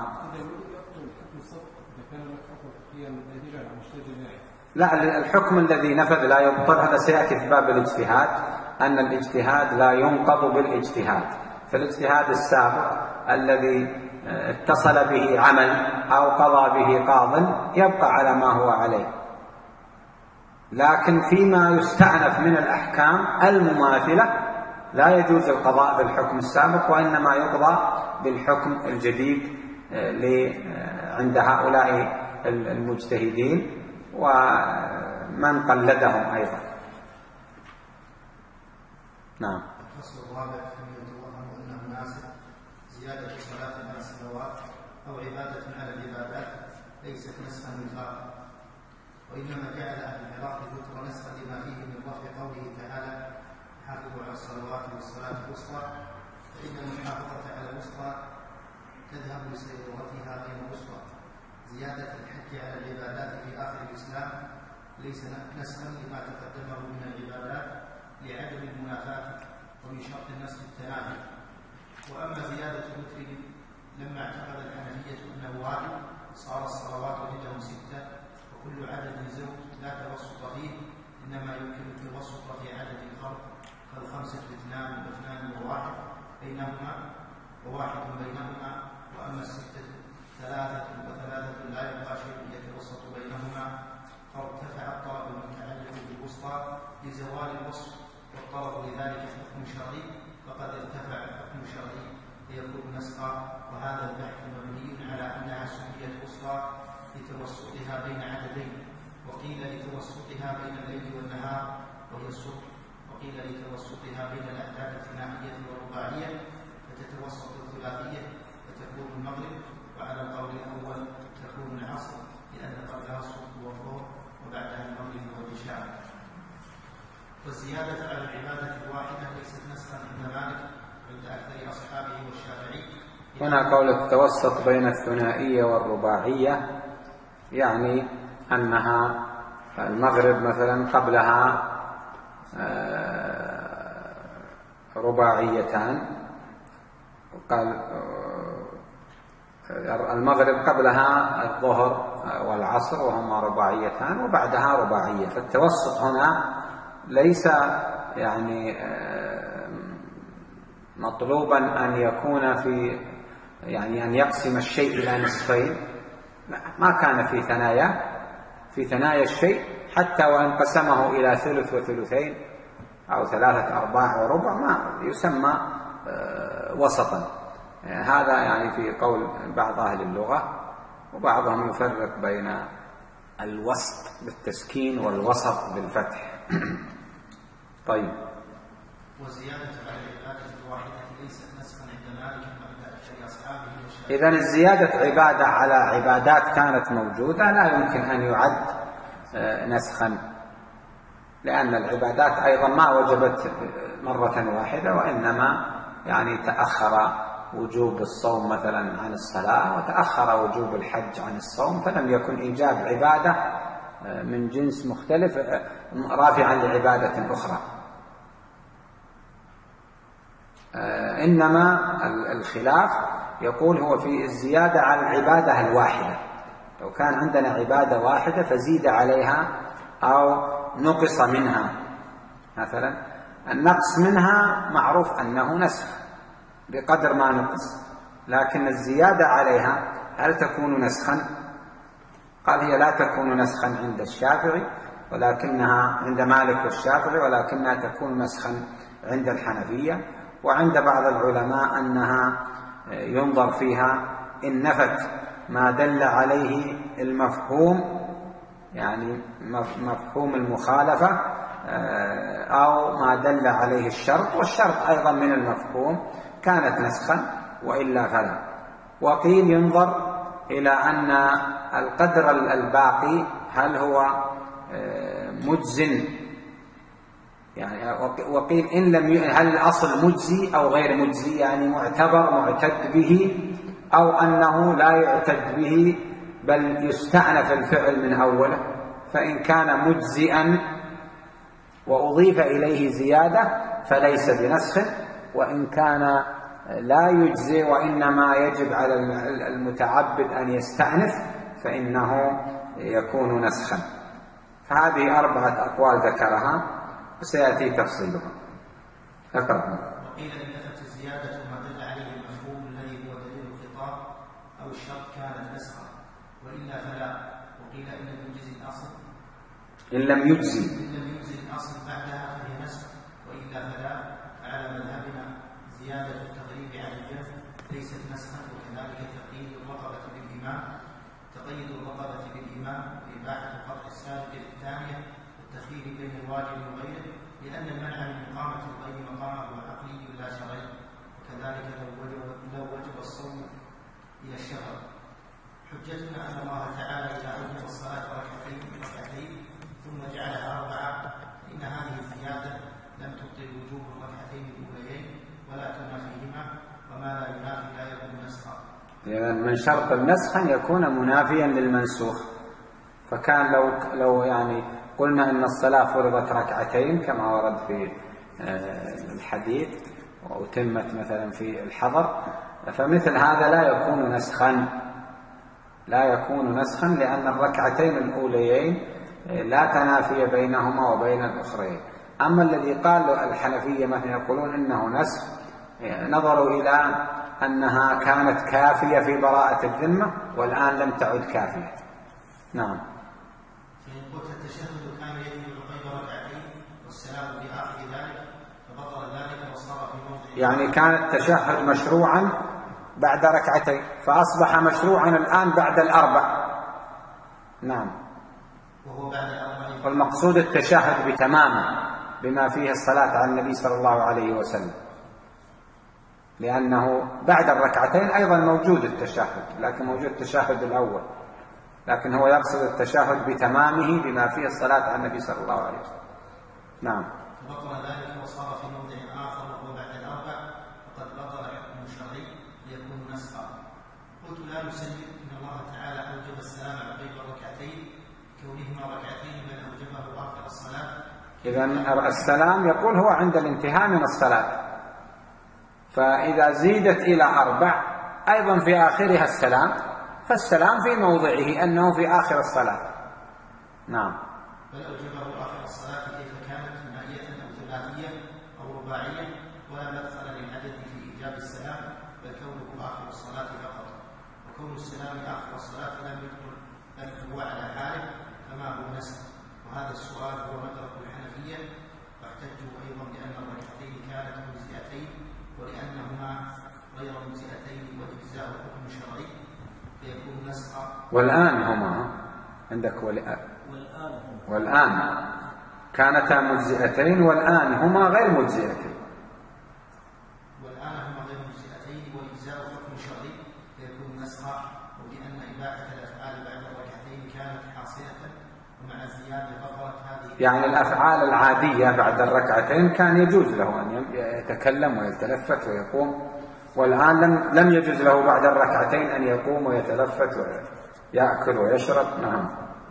لا، الحكم الذي نفذ لا يبطل، هذا سيأتي في باب الاجتهاد أن الاجتهاد لا ينقض بالاجتهاد. فالاجتهاد السابق الذي اتصل به عمل أو قضى به قاض يبقى على ما هو عليه، لكن فيما يستأنف من الأحكام المماثلة لا يجوز القضاء بالحكم السابق، وإنما يقضى بالحكم الجديد عند هؤلاء المجتهدين ومن قلدهم أيضا. نعم. الفصل الرابع فيما يتوهم أنه ناسخ زيادة صلاة على الصلوات أو عبادة على العبادات ليست نسخا مطلقا، وإنما جعل أهل العراق ذكر نسخا لما فيه من رفع قوله تعالى حافظوا على الصلوات والصلاة الوسطى، فإن المحافظة على الوسطى تذهب لسيرورتها بين الوسطى. زيادة الحج على العبادات في آخر الإسلام ليس نسخا لما تقدمه من العبادات لعدم المنافاة ومن شرط النسخ التنافي. وأما زيادة الوتر لما اعتقد الحنفية أنه واجب صار الصلوات عندهم ستة، وكل عدد زوج لا توسط فيه، إنما يمكن التوسط في عدد الفرد كالخمسة اثنان واثنان وواحد بينهما وواحد بينهما. وأما الستة ثلاثة وثلاثة لا يبقى شيء يتوسط بينهما، فارتفع الطلب المتعلق بالوسطى لزوال الوصف، والطلب لذلك حكم شرعي، فقد ارتفع الحكم الشرعي ليكون نسخا. وهذا البحث مبني على أنها سميت وسطى لتوسطها بين عددين، وقيل لتوسطها بين الليل والنهار وهي الصبح، وقيل لتوسطها بين الأعداد الثنائية والرباعية فتتوسط الثلاثية فتكون المغرب، وعلى القول الأول تكون العصر لأن قبلها الصبح والظهر وبعدها المغرب والعشاء. والزيادة على العبادة الواحدة ليست نسخا عند مالك عند أكثر أصحابه والشافعي. هنا قول التوسط بين الثنائية والرباعية يعني أنها المغرب مثلا قبلها رباعيتان، قال المغرب قبلها الظهر والعصر وهما رباعيتان وبعدها رباعية. فالتوسط هنا ليس يعني مطلوبا أن يكون في يعني أن يقسم الشيء إلى نصفين، ما كان في ثنايا في ثنايا الشيء، حتى وإن قسمه إلى ثلث وثلثين أو ثلاثة أرباع وربع ما يسمى وسطا. هذا يعني في قول بعض أهل اللغة، وبعضهم يفرق بين الوسط بالتسكين والوسط بالفتح. طيب. وزيادة على العبادة الواحدة ليست نسخا عند مالك وعند أكثر أصحابه. إذن الزيادة عبادة على عبادات كانت موجودة لا يمكن أن يعد نسخا، لأن العبادات أيضا ما وجبت مرة واحدة، وإنما يعني تأخر وجوب الصوم مثلا عن الصلاة وتأخر وجوب الحج عن الصوم، فلم يكن إيجاب عبادة من جنس مختلف رافعا لعبادة أخرى. إنما الخلاف يقول هو في الزيادة على العبادة الواحدة. لو كان عندنا عبادة واحدة فزيد عليها أو نقص منها مثلا، النقص منها معروف أنه نسخ بقدر ما نقص، لكن الزيادة عليها هل تكون نسخا؟ قال هي لا تكون نسخا عند الشافعي ولكنها عند مالك والشافعي، ولكنها تكون نسخا عند الحنفية، وعند بعض العلماء أنها ينظر فيها إن نفت ما دل عليه المفهوم، يعني مفهوم المخالفة أو ما دل عليه الشرط، والشرط أيضا من المفهوم كانت نسخا وإلا فلا. وقيل ينظر إلى أن القدر الباقي هل هو مجزٍ، يعني وقيل إن لم ي... هل الأصل مجزي أو غير مجزي، يعني معتبر معتد به أو أنه لا يعتد به بل يستأنف الفعل من أوله. فإن كان مجزئا وأضيف إليه زيادة فليس بنسخ، وإن كان لا يجزي وإنما يجب على المتعبد أن يستأنف فإنه يكون نسخا. فهذه أربعة أقوال ذكرها وسيأتي تفصيلها. أقرأ. وقيل إن أتت الزيادة ما دل عليه المفهوم الذي هو دليل الخطاب أو الشرط كانت نسخا، وإلا فلا. وقيل إن لم يجزي الأصل إن لم يجزي إن لم يجزي الأصل بعدها فهي نسخ، وإلا فلا. فعلى مذهبنا زيادة التغليب على الجنب ليست نسخا، وكذلك تقييد الرقبة بالإمام تقيد الرقبة بالإمام وإباحة قطع السابق للثانية والتخيير بين الواجب وغيره، لأن المنع من إقامة الغير مقامه عقلي لا شرعي، وكذلك لو وجب, لو وجب الصوم إلى الشهر. حجتنا أن الله تعالى إذا أوجب الصلاة ركعتين ركعتين ثم جعلها أربعة فإن هذه الزيادة لم تبطل وجوب الركعتين الأوليين ولا تنافيهما، وما لا ينافي لا يكون نسخا. يعني من شرط النسخ أن يكون منافيا للمنسوخ. فكان لو لو يعني قلنا أن الصلاة فرضت ركعتين كما ورد في الحديث وأتمت مثلا في الحضر، فمثل هذا لا يكون نسخا لا يكون نسخا لأن الركعتين الأوليين لا تنافي بينهما وبين الأخرين. أما الذي قال الحنفية مثلا يقولون إنه نسخ، نظروا إلى أنها كانت كافية في براءة الذمة والآن لم تعد كافية. نعم. فإن قلت التشهد كان يجب غير ركعتين والسلام في آخر ذلك فبطل ذلك وصار في موضع، يعني كان التشهد مشروعا بعد ركعتين فأصبح مشروعا الآن بعد الأربع. نعم. وهو بعد الأربع، والمقصود التشهد بتمامه بما فيه الصلاة على النبي صلى الله عليه وسلم، لأنه بعد الركعتين أيضا موجود التشهد، لكن موجود التشهد الأول، لكن هو يقصد التشهد بتمامه بما فيه الصلاة على النبي صلى الله عليه وسلم. نعم. فبطل ذلك وصار في موضع آخر وهو بعد الأربع، فقد بطل حكم شرعي ليكون نسخا. قلت لا نسلم إن الله تعالى أوجب السلام عقيب الركعتين كونهما ركعتين بل أوجبه آخر الصلاة. إذن السلام يقول هو عند الانتهاء من الصلاة، فإذا زيدت إلى أربع أيضا في آخرها السلام، فالسلام في موضعه أنه في آخر الصلاة. نعم. بل أوجبه آخر الصلاة كيف كانت ثنائية أو ثلاثية أو رباعية، ولا مدخل للعدد في إيجاب السلام، بل كونه آخر الصلاة فقط. وكون السلام آخر الصلاة لم يدخل بل هو على حاله فما هو نسخ. وهذا السؤال هو مدرك الحنفية، واحتجوا أيضا بأن الركعتين كانت مجزئتين ولأنهما غير مجزئتين وإجزاء حكم شرعي فيكون نسخا. والآن هما عندك والآن والآن والآن كانتا مجزئتين والآن هما غير مجزئتين. والآن هما غير مجزئتين وإجزاء حكم شرعي فيكون نسخا. وبأن إباحة الأفعال بعد الركعتين كانت حاصلة ومع الزيادة غفرت هذه، يعني الأفعال العادية بعد الركعتين كان يجوز له أن يتكلم ويتلفت ويقوم، والآن لم لم يجوز له بعد الركعتين أن يقوم ويتلفت ويأكل ويشرب. نعم.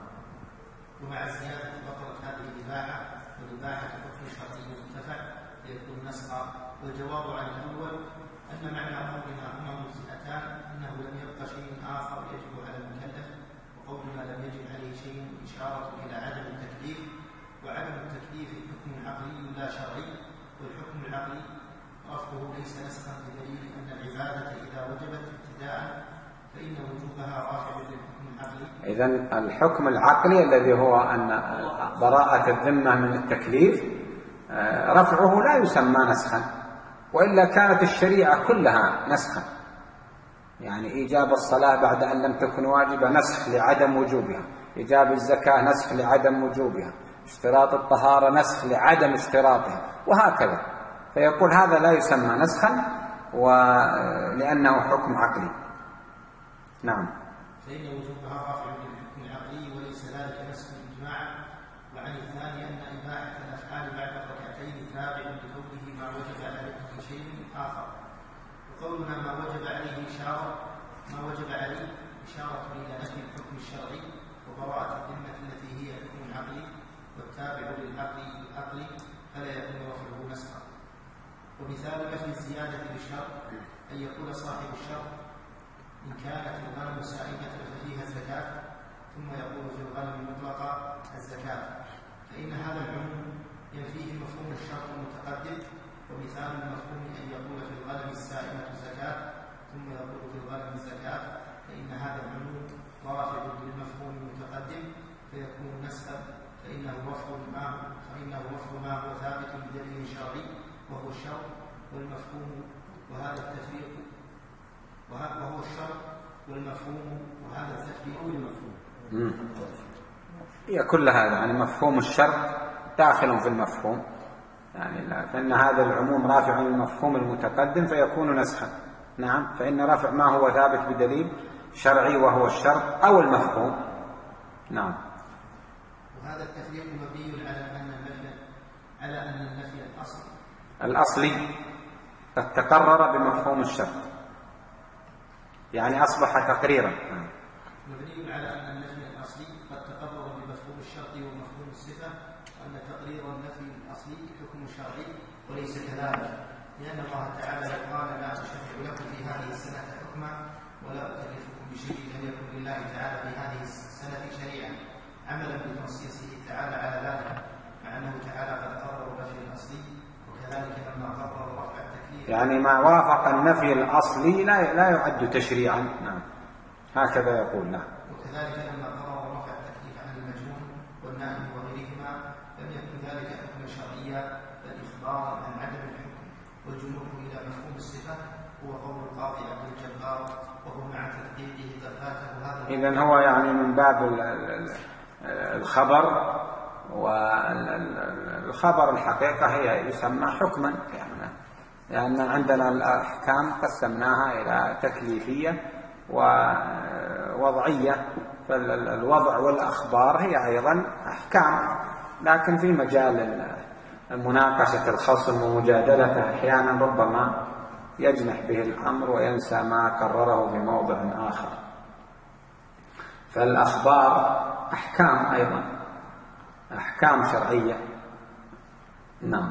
ومع الزيادة بطلت هذه الإباحة، والإباحة حكم شرعي مرتفع فيكون نسخا. والجواب عن الأول أن معنى قولنا هما مجزئتان أنه لم يبق شيء آخر يجب على المكلف، وقولنا لم يجب عليه شيء إشارة إلى عدم التكليف، وعدم التكليف حكم عقلي لا شرعي، والحكم العقلي رفضه ليس نسخا بدليل أن العبادة إذا وجبت ابتداء فإن وجوبها رافع للحكم العقلي. إذن الحكم العقلي الذي هو أن براءة الذمة من التكليف رفعه لا يسمى نسخا، وإلا كانت الشريعة كلها نسخا. يعني إيجاب الصلاة بعد أن لم تكن واجبة نسخ لعدم وجوبها، إيجاب الزكاة نسخ لعدم وجوبها، اشتراط الطهارة نسخ لعدم اشتراطها وهكذا، فيقول هذا لا يسمى نسخا ولأنه حكم عقلي. نعم. فإن وجوبها رافع بالحكم العقلي وليس ذلك نسخ إجماعا. وعن الثاني أن إباحة الأفعال بعد الركعتين تابع لكونه ما وجب عليه شيء آخر. وقولنا ما وجب عليه إشارة ما وجب عليه إشارة إلى نفي الحكم الشرعي وبراءة الذمة التي هي حكم عقلي والتابع للعقل العقلي فلا يكون رفعه نسخا. ومثال نفي الزيادة بالشرط أن يقول صاحب الشرط إن كانت الغنم سائمة ففيها الزكاة، ثم يقول في الغنم مطلقة الزكاة، فإن هذا العموم ينفيه مفهوم الشرط المتقدم. ومثال المفهوم أن يقول في الغنم السائمة الزكاة ثم يقول في الغنم الزكاة، فإن هذا العموم رافع للمفهوم المتقدم فيكون نسخا، فإنه رفع ما فإنه رفع ما هو ثابت بدليل شرعي وهو الشرط والمفهوم، وهذا التفريق وهو الشرط والمفهوم وهذا التفريق والمفهوم. هي كل هذا يعني مفهوم الشرط داخل في المفهوم، يعني لا فإن هذا العموم رافع للمفهوم المتقدم فيكون نسخا. نعم، فإن رفع ما هو ثابت بدليل شرعي وهو الشرط أو المفهوم. نعم. وهذا التفريق مبني على أن النفي على أن النفي الأصل الأصلي قد تقرر بمفهوم الشرط، يعني أصبح تقريرا. مبني على أن النفي الأصلي قد تقرر بمفهوم الشرط ومفهوم الصفة، وأن تقرير النفي الأصلي حكم شرعي وليس كذلك، لأن الله تعالى قال لا أشرع لكم في هذه السنة حكما ولا أكلفكم بشيء لم يكن لله تعالى في هذه السنة شريعا، عملا بتنصيصه تعالى على ذلك، مع أنه تعالى قد قرر النفي الأصلي. وكذلك لما قرر رفع التكليف يعني ما وافق النفي الأصلي لا لا يعد تشريعا. نعم، هكذا يقول. نعم. وكذلك لما قرر رفع التكليف عن المجنون والنائم وغيرهما لم يكن ذلك حكما شرعيا بل إخبارا عن عدم الحكم، والجنوح إلى مفهوم الصفة هو قول القاضي عبد الجبار، وهو مع تدقيقه قد فاته هذا. إذن هو يعني من باب الخبر، والخبر الحقيقة هي يسمى حكما، يعني لأن عندنا الأحكام قسمناها إلى تكليفية ووضعية، فالوضع والأخبار هي أيضا أحكام، لكن في مجال مناقشة الخصم ومجادلته أحيانا ربما يجنح به الأمر وينسى ما قرره في موضع آخر. فالأخبار أحكام أيضا، أحكام شرعية. نعم.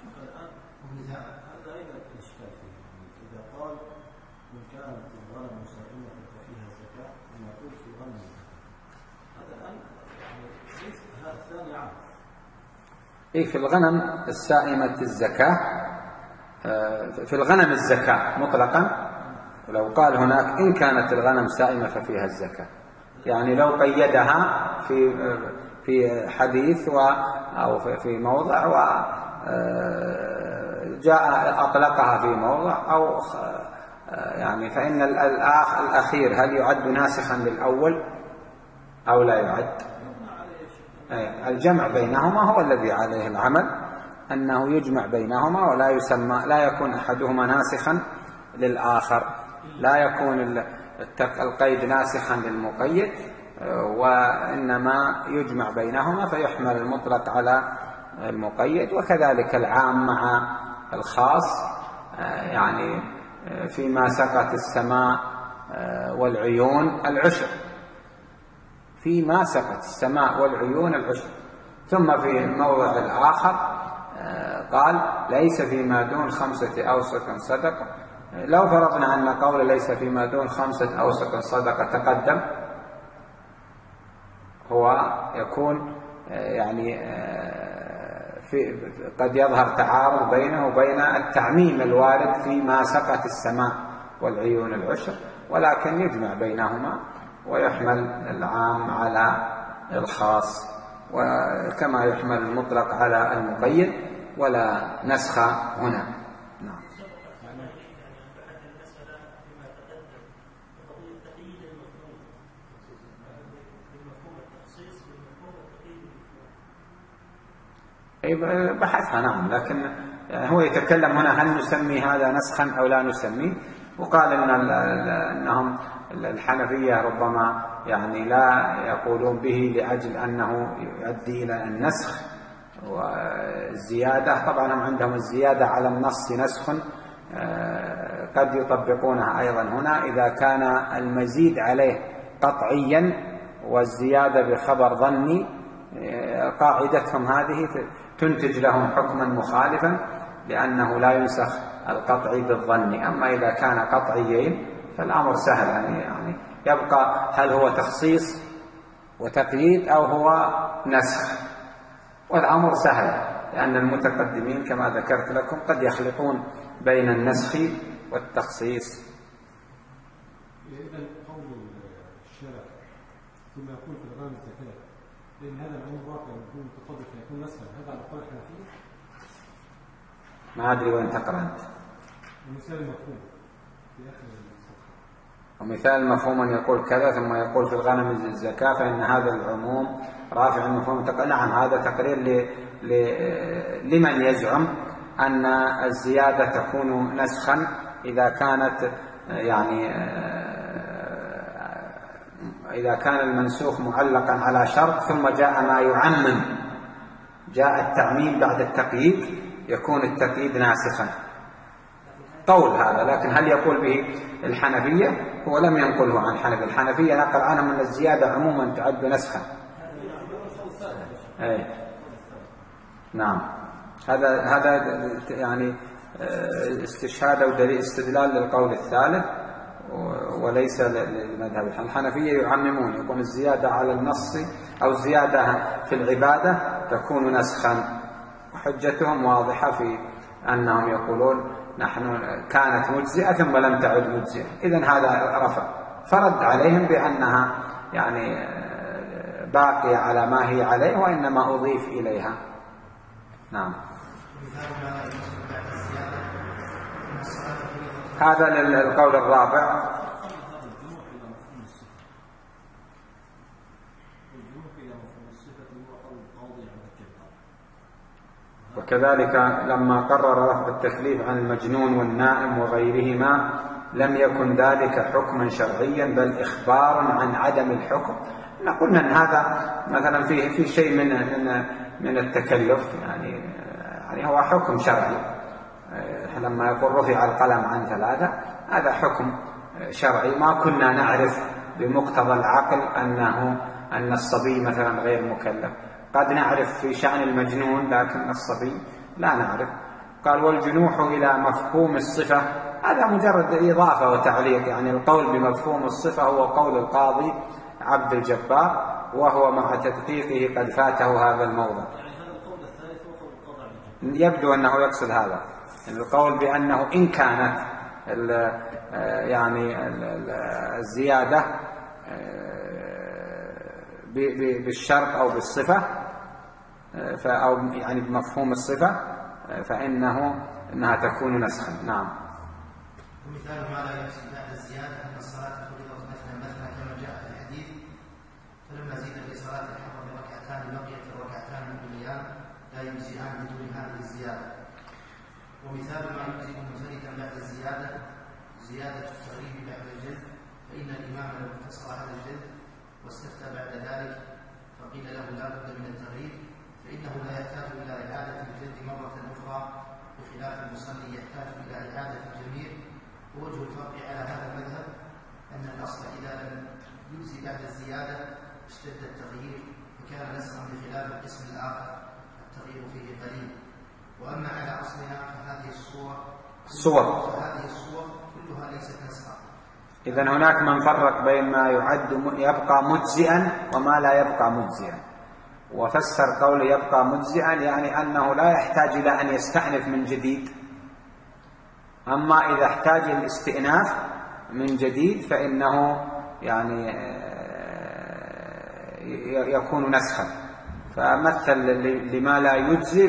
هذا أين الإشكال فيه؟ إذا قال إن كانت الغنم سائمة ففيها الزكاة ثم يقول في الغنم هذا الآن ليس هذا الثاني عام. إيه، في الغنم السائمة الزكاة، في الغنم الزكاة مطلقا، ولو قال هناك إن كانت الغنم سائمة ففيها الزكاة، يعني لو قيدها في في حديث و أو في موضع وجاء أطلقها في موضع أو يعني، فإن الآخ الأخير هل يعد ناسخا للأول أو لا يعد؟ الجمع بينهما هو الذي عليه العمل، أنه يجمع بينهما ولا يسمى، لا يكون أحدهما ناسخا للآخر، لا يكون القيد ناسخا للمقيد، وإنما يجمع بينهما فيحمل المطلق على المقيد. وكذلك العام مع الخاص، يعني فيما سقت السماء والعيون العشر، فيما سقت السماء والعيون العشر. ثم في موضع الآخر قال ليس فيما دون خمسة أوسق صدقة. لو فرضنا أن قول ليس فيما دون خمسة أوسق صدقة تقدم، هو يكون يعني في قد يظهر تعارض بينه وبين التعميم الوارد فيما سقت السماء والعيون العشر، ولكن يجمع بينهما ويحمل العام على الخاص، وكما يحمل المطلق على المقيد، ولا نسخ هنا. نعم. بحثها نعم، لكن هو يتكلم هنا هل نسمي هذا نسخا أو لا نسميه، وقال إن أنهم الحنفية ربما يعني لا يقولون به لأجل أنه يؤدي إلى النسخ والزيادة. طبعا هم عندهم الزيادة على النص نسخ، قد يطبقونها أيضا هنا إذا كان المزيد عليه قطعيا والزيادة بخبر ظني، قاعدتهم هذه تنتج لهم حكما مخالفا لأنه لا ينسخ القطعي بالظني. أما إذا كان قطعيين فالأمر سهل، يعني, يعني يبقى هل هو تخصيص وتقييد أو هو نسخ، والأمر سهل لأن المتقدمين كما ذكرت لكم قد يخلطون بين النسخ والتخصيص. إذا قول الشارع ثم يكون في الغنم الزكاة، لأن هذا العموم رافع يكون متطابق يكون نسخا، هذا على الأقوال الحنفية؟ ما أدري وين تقرأ أنت. ومثال المفهوم في آخر الصفحة، ومثال المفهوم أن يقول كذا ثم يقول في الغنم الزكاة فإن هذا العموم رافع المفهوم. نعم، هذا تقرير ل... ل... لمن يزعم أن الزيادة تكون نسخا إذا كانت يعني إذا كان المنسوخ معلقا على شرط ثم جاء ما يعمم، جاء التعميم بعد التقييد يكون التقييد ناسخا. قول هذا، لكن هل يقول به الحنفية؟ هو لم ينقله عن الحنفية. الحنفية نقل عنهم أن الزيادة عموما تعد نسخا. أي نعم، هذا هذا يعني استشهاد أو دليل استدلال للقول الثالث وليس للمذهب. الحنفية يعممون، يكون الزيادة على النص أو الزيادة في العبادة تكون نسخا، وحجتهم واضحة في أنهم يقولون نحن كانت مجزئة ثم لم تعد مجزئة، إذن هذا رفع. فرد عليهم بأنها يعني باقية على ما هي عليه وإنما أضيف إليها. نعم، هذا للقول الرابع. وكذلك لما قرر رفع التكليف عن المجنون والنائم وغيرهما لم يكن ذلك حكما شرعيا بل إخبار عن عدم الحكم. قلنا أن هذا مثلا فيه في شيء من من من التكلف، يعني يعني هو حكم شرعي. لما يقول رفع القلم عن ثلاثة هذا حكم شرعي، ما كنا نعرف بمقتضى العقل أنه أن الصبي مثلا غير مكلف. قد نعرف في شأن المجنون لكن الصبي لا نعرف. قال والجنوح إلى مفهوم الصفة، هذا مجرد إضافة وتعليق، يعني القول بمفهوم الصفة هو قول القاضي عبد الجبار، وهو مع تدقيقه قد فاته هذا الموضع. يبدو أنه يقصد هذا القول بأنه إن كانت ال يعني ال الزيادة بالشرط أو بالصفة أو يعني بمفهوم الصفة فإنه إنها تكون نسخا. نعم. ومثال ما لا يقصد بعد الزيادة أن الصلاة فرضت مثلا مثلا كما جاء في الحديث فلما زيد في صلاة الحضر بركعتان بقيت الركعتان الأوليان لا يجزئان بدون هذه الزيادة. ومثال ما يجزئ منفردا بعد الزيادة زيادة التغريب بعد الجلد، فإن الإمام لو اقتصر على الجلد واستفتى بعد ذلك فقيل له لا بد من التغريب فإنه لا يحتاج إلى إعادة الجلد مرة أخرى، بخلاف المصلي يحتاج إلى إعادة الجميع. ووجه الفرق على هذا المذهب أن الأصل إذا لم يجزي بعد الزيادة اشتد التغيير فكان نسخا، بخلاف القسم الآخر التغيير فيه قليل. وأما على أصلها فهذه الصور الصور فهذه الصور كلها ليست نسخا. إذن هناك من فرق بين ما يعد يبقى مجزئا وما لا يبقى مجزئا، وفسر قول يبقى مجزئا يعني أنه لا يحتاج إلى أن يستأنف من جديد، أما إذا احتاج الاستئناف من جديد فإنه يعني يكون نسخا. فمثل لما لا يجزي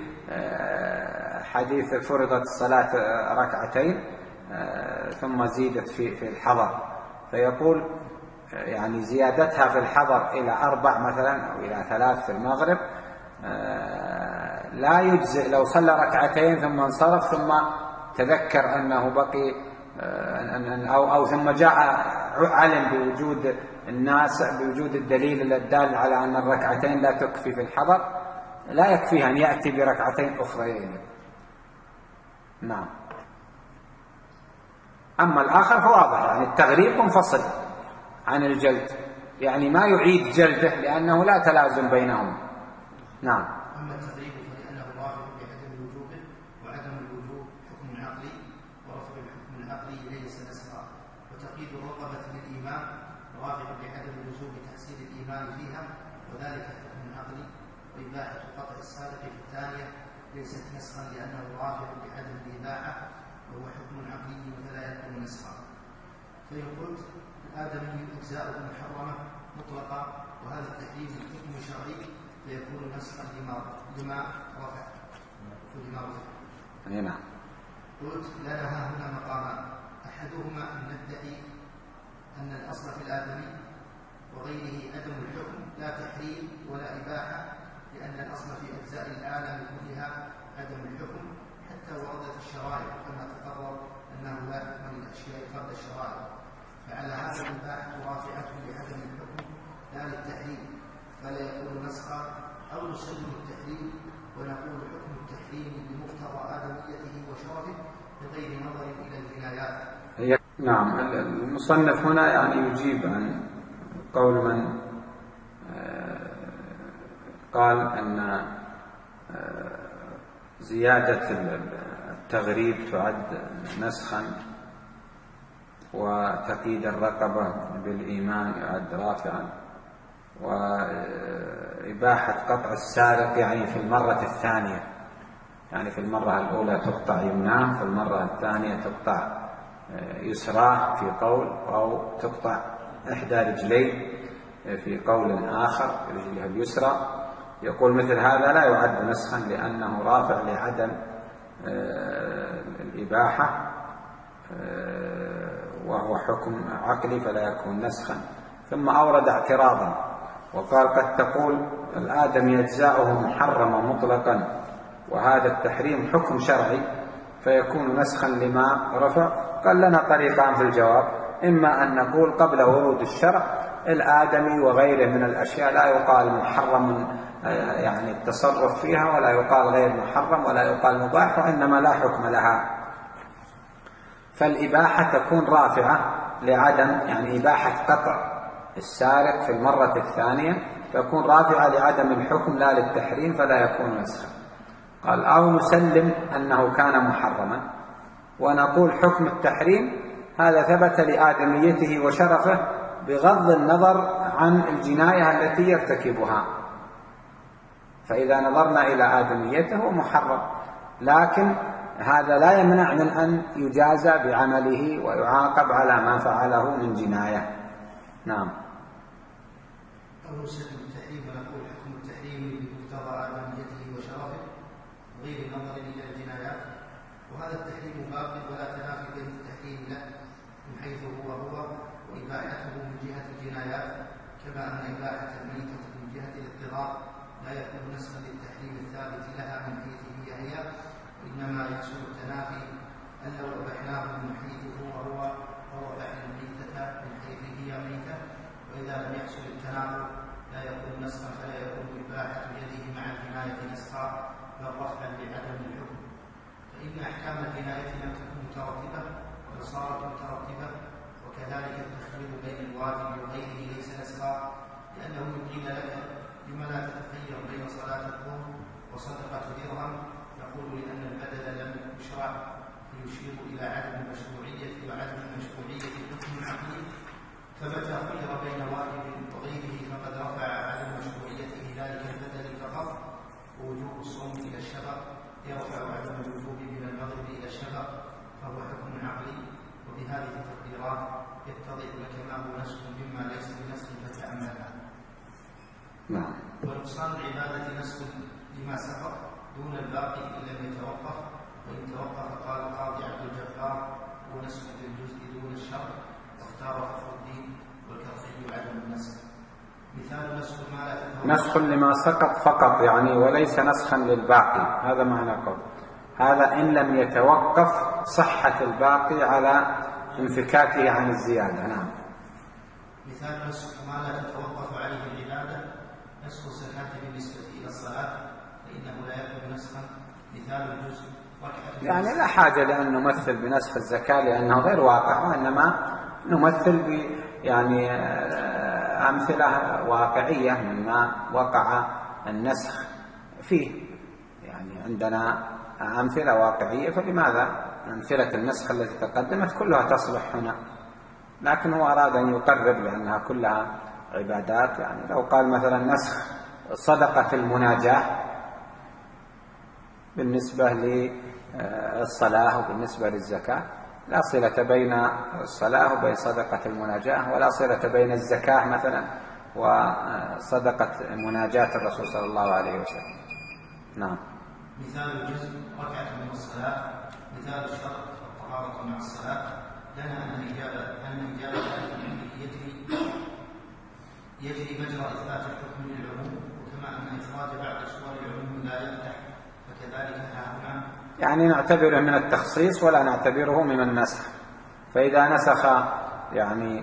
بحديث فرضت الصلاة ركعتين ثم زيدت في في الحضر، فيقول يعني زيادتها في الحضر إلى أربع مثلا أو إلى ثلاث في المغرب لا يجزئ لو صلى ركعتين ثم انصرف ثم تذكر أنه بقي أو, أو ثم جاء علم بوجود الناس بوجود الدليل الدال على أن الركعتين لا تكفي في الحضر، لا يكفيه أن يأتي بركعتين أخرين. نعم. أما الآخر فواضح، يعني التغريب منفصل عن الجلد، يعني ما يعيد جلده لأنه لا تلازم بينهما. نعم. أما التغريب فلأنه رافع بعدم الوجوب، وعدم الوجوب حكم عقلي، ورفع الحكم العقلي ليس نسخا. وتقييد الرقبة للإيمان رافع بعدم لزوم تحصيل الإيمان فيها، وذلك حكم عقلي. وإباحة قطع السارق في الثانية ليست نسخا لأنه رافع بعدم الإباحة، وهو حكم عقلي فلا يكون نسخا. فإن قلت الآدمي أجزاؤه محرمة مطلقة وهذا التحريم حكم شرعي فيكون نسخا لما لما رفع ولما رفع. نعم. قلت لنا ها هنا مقامان، أحدهما أن ندعي أن الأصل في الآدمي وغيره عدم الحكم لا تحريم ولا إباحة، لأن الأصل في أجزاء العالم كلها عدم الحكم حتى وردت الشرائع كما تقرر أنه لا حكم للأشياء قبل الشرائع. فعلى هذا الإباحة رافعة لعدم الحكم لا للتحريم، فلا يكون نسخا. أو نسلم التحريم ونقول حكم التحريم بمقتضى آدميته وشرفه بغير نظر إلى الجنايات. نعم. المصنف هنا يعني يجيب عن قول من قال أن زيادة التغريب تعد نسخا، وتقييد الرقبة بالإيمان يعد رافعا، وإباحة قطع السارق يعني في المرة الثانية، يعني في المرة الأولى تقطع يمناه، في المرة الثانية تقطع يسراه في قول، أو تقطع إحدى رجليه في قول آخر رجلها اليسرى. يقول مثل هذا لا يعد نسخا لأنه رافع لعدم الإباحة وهو حكم عقلي فلا يكون نسخا. ثم أورد اعتراضا وقال قد تقول الآدم يجزاؤه محرم مطلقا وهذا التحريم حكم شرعي فيكون نسخا لما رفع. قال لنا طريقان في الجواب، إما أن نقول قبل ورود الشرع الآدمي وغيره من الأشياء لا يقال محرم يعني التصرف فيها، ولا يقال غير محرم، ولا يقال مباح، وإنما لا حكم لها. فالإباحة تكون رافعة لعدم يعني إباحة قطع السارق في المرة الثانية تكون رافعة لعدم الحكم لا للتحريم فلا يكون نسخا. قال أو نسلم أنه كان محرما ونقول حكم التحريم هذا ثبت لآدميته وشرفه بغض النظر عن الجناية التي يرتكبها، فإذا نظرنا إلى آدميته محرم، لكن هذا لا يمنع من أن يجازى بعمله ويعاقب على ما فعله من جناية. نعم. أو نسلم التحريم ونقول حكم التحريم بمقتضى آدميته وشرفه غير النظر إلى الجنايات، وهذا التحريم باق ولا تنافي بين التحريم له من حيث هو هو وإباحته من جهة الجنايات، كما أن إباحة الميتة من جهة الاضطرار لا يكون نسخا للتحريم الثابت لها من حيث هي هي، وإنما يحصل التنافي أن لو أبحناه من حيث هو هو أو أبحنا الميتة من حيث هي ميتة، وإذا لم يحصل التنافي لا يكون نسخا فلا يكون إباحة يده مع الجناية نسخا بل رفعا لعدم الحكم. فإن أحكام الجناية لم تكن مترتبة بل صارت مترتبة، وكذلك التخيير بين الواجب وغيره ليس نسخا، لأنه قيل لك لما لا تتخير بين صلاة الظهر وصدقة درهم، نقول لأن البدل لم يشرع فيشير إلى عدم المشروعية وعدم المشروعية حكم عقلي، فمتى خير بين واجب وغيره فقد رفع عدم مشروعيته ذلك البدل فقط، ووجوب الصوم إلى الشفق يرفع عدم الوجوب من المغرب إلى الشفق فهو حكم عقلي. وبهذه التقديرات يتضح لك ما هو نسخ مما ليس بنسخ فتأملها. نعم. ونقصان العبادة نسخ لما سبق دون الباقي إن لم يتوقف، وإن توقف قال القاضي عبد الجبار هو نسخ في الجزء دون الشرط، واختار فخر الدين والكرخي عدم النسخ. مثال نسخ ما لا تتوقف نسخ لما سقط فقط يعني، وليس نسخا للباقي، هذا معنى قول هذا إن لم يتوقف صحة الباقي على انفكاكه عن الزيادة. نعم. مثال نسخ ما لا تتوقف عليه العبادة نسخ الزكاة بالنسبة إلى الصلاة فإنه لا يكون نسخا. مثال الجزء يعني لا حاجة لأن نمثل بنسخ الزكاة لأنه غير واقع، وإنما نمثل ب يعني أمثلة واقعية مما وقع النسخ فيه. يعني عندنا أمثلة واقعية، فلماذا أمثلة النسخ التي تقدمت كلها تصلح هنا؟ لكن هو أراد أن يقرب لأنها كلها عبادات. يعني لو قال مثلا نسخ صدقة المناجاة بالنسبة للصلاة وبالنسبة للزكاة، لا صلة بين الصلاة وبين صدقة المناجاة، ولا صلة بين الزكاة مثلا وصدقة مناجاة الرسول صلى الله عليه وسلم. نعم. مثال الجزء ركعة من الصلاة. مثال الشرط الطهارة مع الصلاة لنا أن إجابة أن إجابة يجري يجري مجرى إثبات الحكم للعموم، وكما أن إخراج بعض صور العموم لا يفتح فكذلك هنا. يعني نعتبره من التخصيص ولا نعتبره من النسخ. فإذا نسخ يعني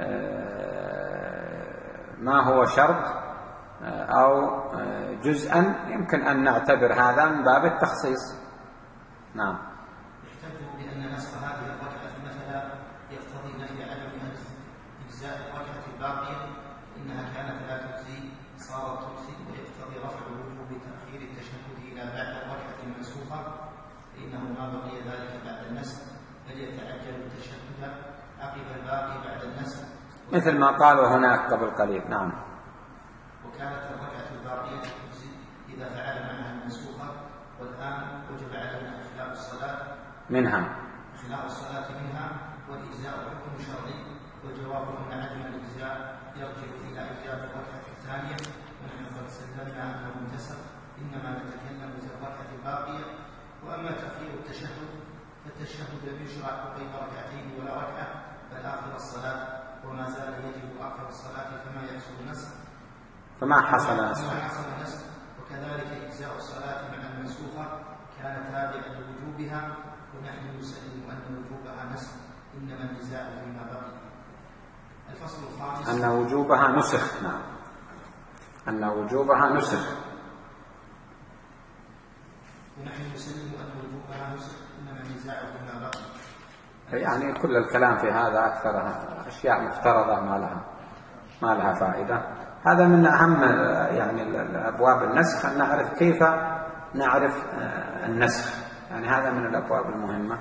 ما هو شرط أو جزءا يمكن أن نعتبر هذا من باب التخصيص. نعم. يحتج بأن نسخ هذه الركعة مثلا يقتضي نفي عدم إجزاء الركعة الباقية إنها كانت لا تجزي صارت تجزي، ويقتضي رفع وجوب تأخير التشهد إلى بعد الركعة المنسوخة فإنه ما بقي ذلك بعد النسخ بل يتعجل التشهد عقب الباقي بعد النسخ، مثل ما قالوا هناك قبل قليل. نعم. وكانت الركعة الباقية تجزي إذا فعل معها المنسوخة، والآن وجب علينا إخلاء الصلاة منها إخلاء الصلاة منها والإجزاء حكم شرعي، والجواب أن عدم الإجزاء يرجع إلى إجزاء الركعة الثانية، ونحن قد سلمنا أنه منتسخ، إنما نتكلم في الركعة الباقية. وأما تأخير التشهد فالتشهد لم يشرع بين ركعتين ولا ركعة بل آخر الصلاة، وما زال يجب آخر الصلاة فما يحصل النسخ فما حصل نسخ فما حصل نسخ وكذلك إجزاء الصلاة مع المنسوخة كان تابعا لوجوبها، ونحن نسلم أن وجوبها نسخ إنما النزاع فيما بقي. الفصل الخامس أن وجوبها نسخ. نعم. أن وجوبها نسخ ونحن نسلم أن وجوبها نسخ إنما النزاع فيما بقي. يعني كل الكلام في هذا أكثر أشياء مفترضة ما لها ما لها فائدة. هذا من أهم يعني الأبواب النسخ، أن نعرف كيف نعرف النسخ، يعني هذا من الأبواب المهمة.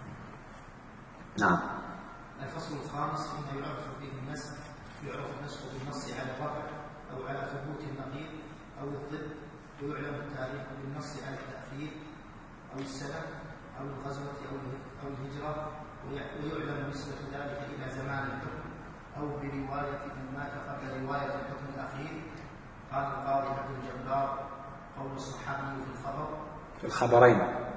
نعم. الفصل الخامس فيما يعرف به النسخ. يعرف النسخ بالنص على الرفع أو على ثبوت النقيض أو الضد، ويعلم التاريخ بالنص على التأخير أو السنة أو الغزوة أو الهجرة، ويعلم نسبة ذلك إلى زمان الحكم أو برواية من مات قبل رواية الحكم الأخير. قال القاضي عبد الجبار قول الصحابي في الخبر في الخبرين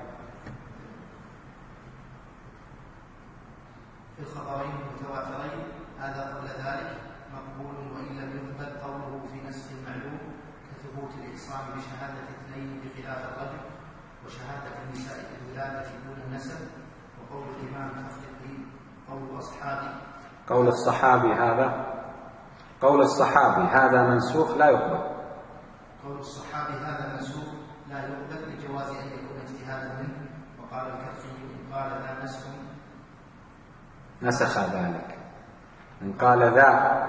في الخبرين المتواترين هذا قبل ذلك مقبول وإن لم يقبل قوله في نسخ المعلوم كثبوت الإحصان بشهادة اثنين بخلاف الرجل وشهادة النساء في الولادة دون النسب. وقول الإمام تفقيه قول أصحابي قول الصحابي هذا قول الصحابي هذا منسوخ لا يقبل. قول الصحابي هذا منسوخ لا يقبل لجواز أن يكون اجتهادا منه. وقال الكرخي إن قال ذا نسخ نسخ ذلك. إن قال ذا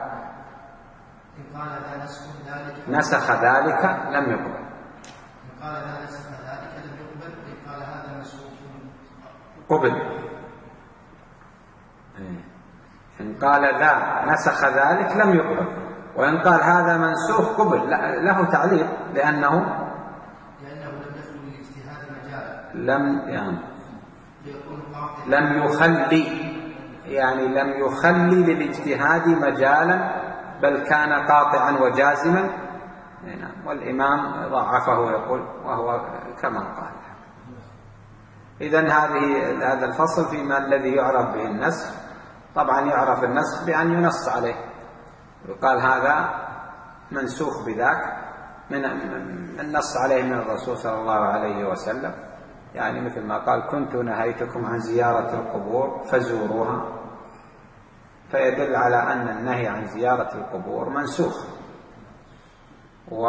إن قال ذا نسخ ذلك نسخ ذلك لم يقبل. إن قال ذا نسخ ذلك لم يقبل. وإن قال هذا منسوخ قبل. إن قال ذا نسخ ذلك لم يقبل، وإن قال هذا منسوخ قبل. له تعليق لأنه لأنه لم يخلو للاجتهاد مجالا لم يعني ليكون قاطعا لم يخلي يعني لم يخلي للاجتهاد مجالا بل كان قاطعا وجازما. والإمام ضعفه يقول وهو كما قال. إذن هذه هذا الفصل فيما الذي يعرف به النسخ. طبعا يعرف النسخ بأن ينص عليه، يقال هذا منسوخ بذاك من النص عليه من الرسول صلى الله عليه وسلم، يعني مثل ما قال كنت نهيتكم عن زيارة القبور فزوروها، فيدل على أن النهي عن زيارة القبور منسوخ. و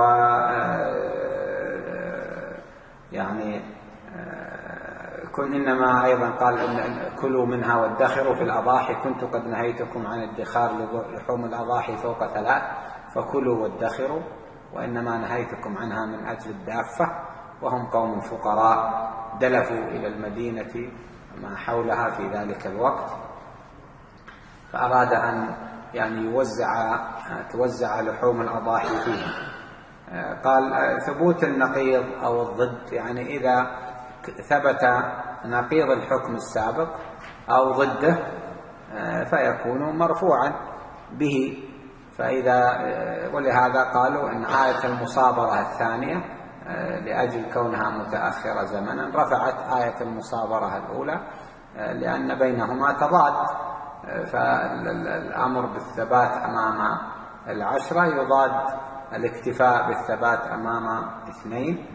يعني كن إنما أيضا قال إن كلوا منها وادخروا في الأضاحي، كنت قد نهيتكم عن الادخار لحوم الأضاحي فوق ثلاث فكلوا وادخروا، وإنما نهيتكم عنها من أجل الدافة وهم قوم فقراء دلفوا إلى المدينة ما حولها في ذلك الوقت، فأراد أن يعني يوزع توزع لحوم الأضاحي فيها. قال ثبوت النقيض أو الضد، يعني إذا ثبت نقيض الحكم السابق أو ضده فيكون مرفوعا به. فإذا ولهذا قالوا إن آية المصابرة الثانية لأجل كونها متأخرة زمنا رفعت آية المصابرة الأولى، لأن بينهما تضاد، فالأمر بالثبات أمام العشرة يضاد الاكتفاء بالثبات أمام اثنين.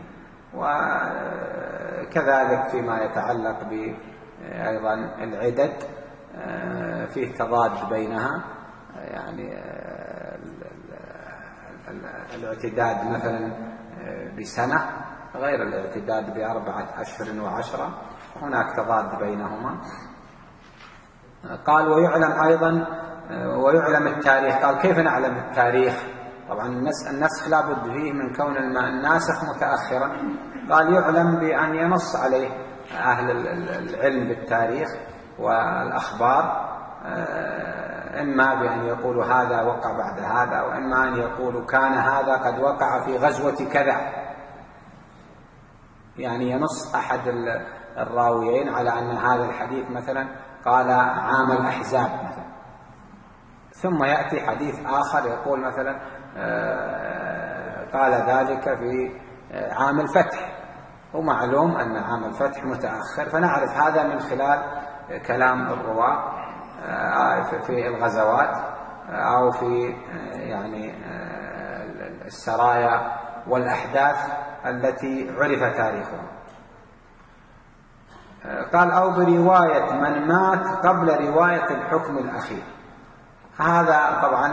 وكذلك فيما يتعلق بأيضا العدد فيه تضاد بينها، يعني الاعتداد مثلا بسنة غير الاعتداد بأربعة أشهر وعشرة، هناك تضاد بينهما. قال ويعلم أيضا ويعلم التاريخ. قال كيف نعلم التاريخ؟ طبعا النسخ لا بد فيه من كون الناسخ متأخرا. قال يعلم بأن ينص عليه أهل العلم بالتاريخ والأخبار، إما بأن يقولوا هذا وقع بعد هذا، وإما أن يقولوا كان هذا قد وقع في غزوة كذا، يعني ينص أحد الراويين على أن هذا الحديث مثلا قال عام الأحزاب مثلا، ثم يأتي حديث آخر يقول مثلا قال ذلك في عام الفتح، ومعلوم أن عام الفتح متأخر، فنعرف هذا من خلال كلام الرواة في الغزوات أو في يعني السرايا والأحداث التي عرف تاريخها. قال أو برواية من مات قبل رواية الحكم الأخير. هذا طبعا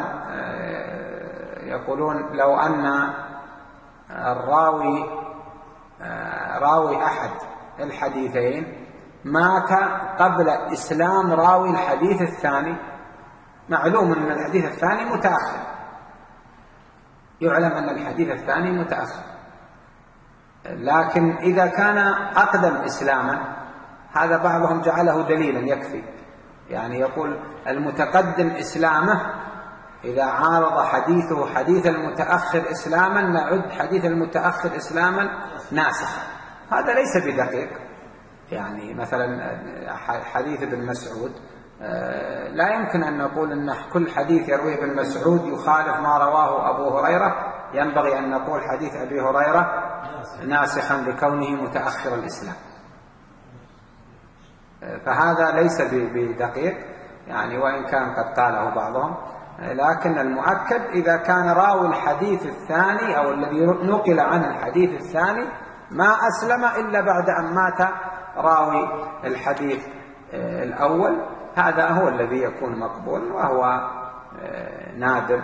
يقولون لو أن الراوي راوي أحد الحديثين مات قبل إسلام راوي الحديث الثاني، معلوم أن الحديث الثاني متأخر، يعلم أن الحديث الثاني متأخر، لكن إذا كان أقدم إسلاما هذا بعضهم جعله دليلا يكفي، يعني يقول المتقدم إسلامه إذا عارض حديثه حديث المتأخر إسلاما نعد حديث المتأخر إسلاما ناسخا. هذا ليس بدقيق، يعني مثلا حديث ابن مسعود لا يمكن أن نقول أن كل حديث يرويه ابن مسعود يخالف ما رواه أبو هريرة، ينبغي أن نقول حديث أبي هريرة ناسخا لكونه متأخر الإسلام، فهذا ليس بدقيق، يعني وإن كان قد قاله بعضهم، لكن المؤكد إذا كان راوي الحديث الثاني أو الذي نقل عن الحديث الثاني ما أسلم إلا بعد أن مات راوي الحديث الأول، هذا هو الذي يكون مقبول، وهو نادر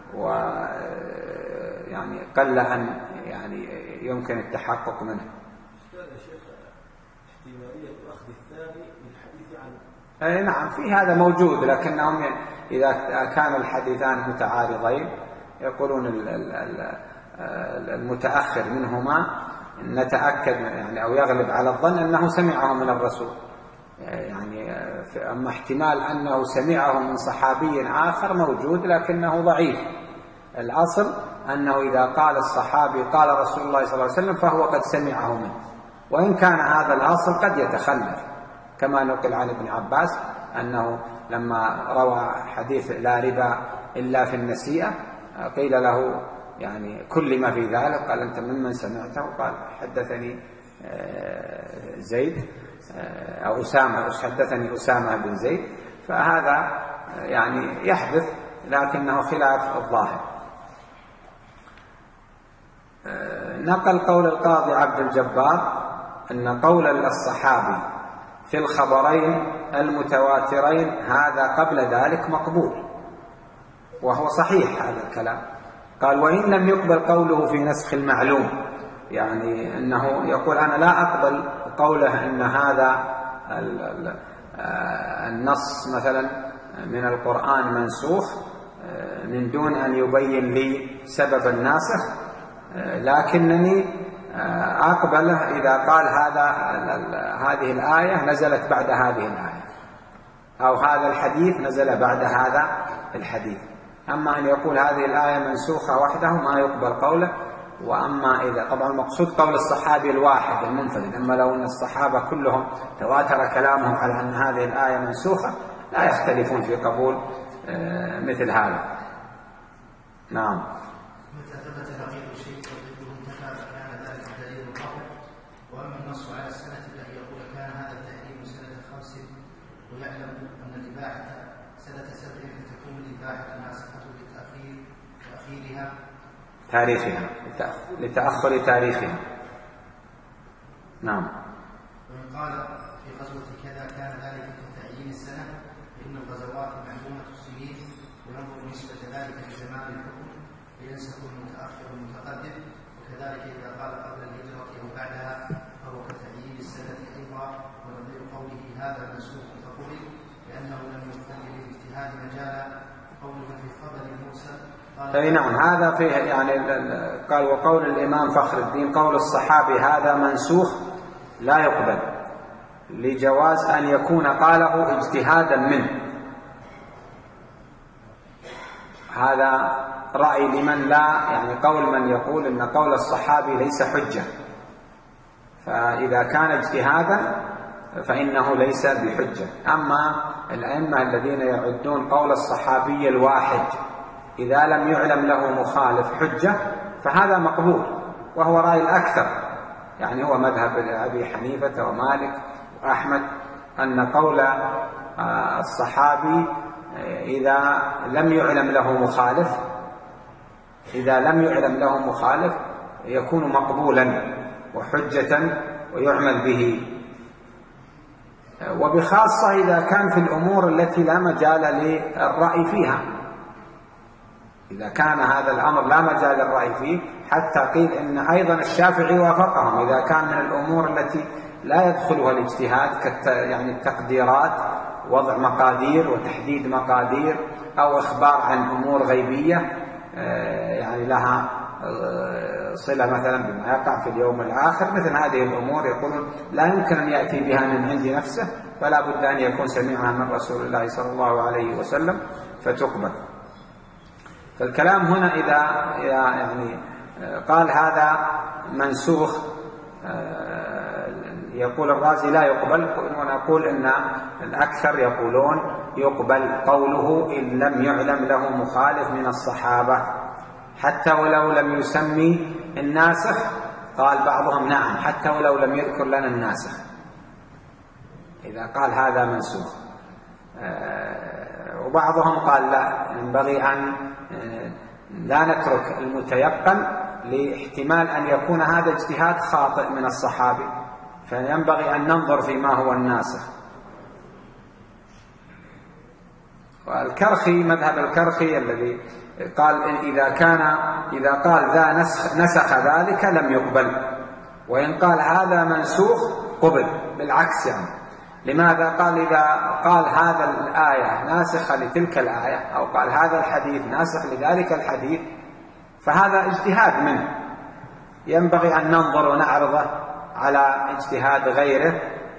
ويعني قل أن يعني يمكن التحقق منه. أي نعم في هذا موجود، لكنهم إذا كان الحديثان متعارضين يقولون المتأخر منهما نتأكد يعني أو يغلب على الظن أنه سمعه من الرسول، يعني أما احتمال أنه سمعه من صحابي آخر موجود لكنه ضعيف. الأصل أنه إذا قال الصحابي قال رسول الله صلى الله عليه وسلم فهو قد سمعه منه، وإن كان هذا الأصل قد يتخلف، كما نقل عن ابن عباس أنه لما روى حديث لا ربا إلا في النسيئة قيل له يعني كل ما في ذلك، قال أنت ممن سمعته؟ قال حدثني زيد أو أسامة، حدثني أسامة بن زيد، فهذا يعني يحدث لكنه خلاف الظاهر. نقل قول القاضي عبد الجبار أن قول الصحابي في الخبرين المتواترين هذا قبل ذلك مقبول، وهو صحيح هذا الكلام. قال: وإن لم يقبل قوله في نسخ المعلوم، يعني أنه يقول أنا لا أقبل قوله أن هذا النص مثلا من القرآن منسوخ من دون أن يبين لي سبب الناسخ، لكنني أقبله إذا قال هذا هذه الآية نزلت بعد هذه الآية، أو هذا الحديث نزل بعد هذا الحديث. أما أن يقول هذه الآية منسوخة وحده ما يقبل قوله. وأما إذا طبعا المقصود قول الصحابي الواحد المنفرد، أما لو أن الصحابة كلهم تواتر كلامهم على أن هذه الآية منسوخة لا يختلفون في قبول مثل هذا. نعم. متى ثبت نقيض الشيء وضده انتفى فكان ذلك دليل القطع. واما النص على السنه بان يقول كان هذا التحريم سنه خمس ويعلم ان الاباحه سنه سبع فتكون الاباحه ناسخه لتاخير تاخيرها تاريخها لتاخر تاريخها. نعم. ومن قال في غزوه كذا كان ذلك كتعيين السنه فان الغزوات معلومه السنين وينظر نسبه ذلك لزمان الحكم فينسخ المتأخر المتقدم. وكذلك إذا قال قبل الهجرة أو بعدها فهو كتعيين السنة أيضا. ونظير قوله هذا منسوخ فقبل لأنه لم يكن للاجتهاد مجالا. قوله في خبر موسى أي نعم، هذا فيه يعني قال وقول الإمام فخر الدين قول الصحابي هذا منسوخ لا يقبل لجواز أن يكون قاله اجتهادا منه. هذا رأي لمن لا يعني قول من يقول أن قول الصحابي ليس حجة، فإذا كان اجتهادا فإنه ليس بحجة. أما الأئمة الذين يعدون قول الصحابي الواحد إذا لم يعلم له مخالف حجة فهذا مقبول، وهو رأي الأكثر، يعني هو مذهب أبي حنيفة ومالك وأحمد أن قول الصحابي إذا لم يعلم له مخالف إذا لم يعلم له مخالف يكون مقبولا وحجة ويعمل به، وبخاصة إذا كان في الأمور التي لا مجال للرأي فيها. إذا كان هذا الأمر لا مجال للرأي فيه حتى قيل إن أيضا الشافعي وافقهم إذا كان من الأمور التي لا يدخلها الاجتهاد يعني التقديرات، وضع مقادير وتحديد مقادير أو إخبار عن أمور غيبية يعني لها صلة مثلا بما يقع في اليوم الآخر، مثل هذه الأمور يقولون لا يمكن أن يأتي بها من عند نفسه، فلا بد أن يكون سمعها من رسول الله صلى الله عليه وسلم فتقبل. فالكلام هنا إذا يعني قال هذا منسوخ يقول الرازي لا يقبل، ونقول إن الأكثر يقولون يقبل قوله إن لم يعلم له مخالف من الصحابة حتى ولو لم يسمي الناسخ. قال بعضهم نعم حتى ولو لم يذكر لنا الناسخ إذا قال هذا منسوخ، وبعضهم قال لا، ينبغي أن لا نترك المتيقن لاحتمال أن يكون هذا اجتهاد خاطئ من الصحابي، فينبغي أن ننظر فيما هو الناسخ. والكرخي مذهب الكرخي الذي قال إذا كان إذا قال ذا نسخ, نسخ ذلك لم يقبل، وإن قال هذا منسوخ قبل، بالعكس يعني. لماذا؟ قال إذا قال هذا الآية ناسخة لتلك الآية أو قال هذا الحديث ناسخ لذلك الحديث فهذا اجتهاد منه، ينبغي أن ننظر ونعرضه على اجتهاد غيره،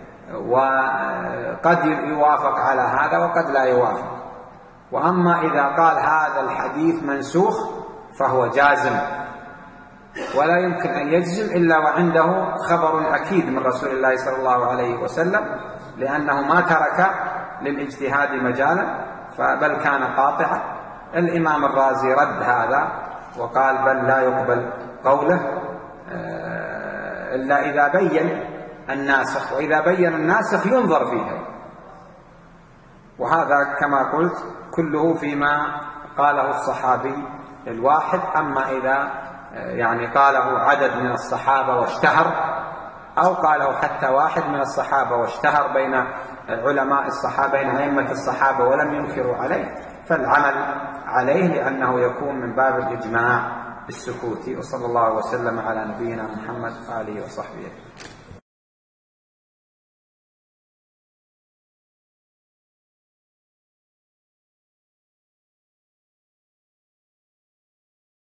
وقد يوافق على هذا وقد لا يوافق. وأما إذا قال هذا الحديث منسوخ فهو جازم، ولا يمكن أن يجزم إلا وعنده خبر أكيد من رسول الله صلى الله عليه وسلم، لأنه ما ترك للاجتهاد مجالا بل كان قاطعا. الإمام الرازي رد هذا وقال بل لا يقبل قوله إلا إذا بين الناسخ، وإذا بين الناسخ ينظر فيه. وهذا كما قلت كله فيما قاله الصحابي الواحد. أما إذا يعني قاله عدد من الصحابة واشتهر، أو قاله حتى واحد من الصحابة واشتهر بين علماء الصحابة بين أئمة الصحابة ولم ينكروا عليه، فالعمل عليه لأنه يكون من باب الإجماع بالسكوت. وصلى الله وسلم على نبينا محمد وآله وصحبه.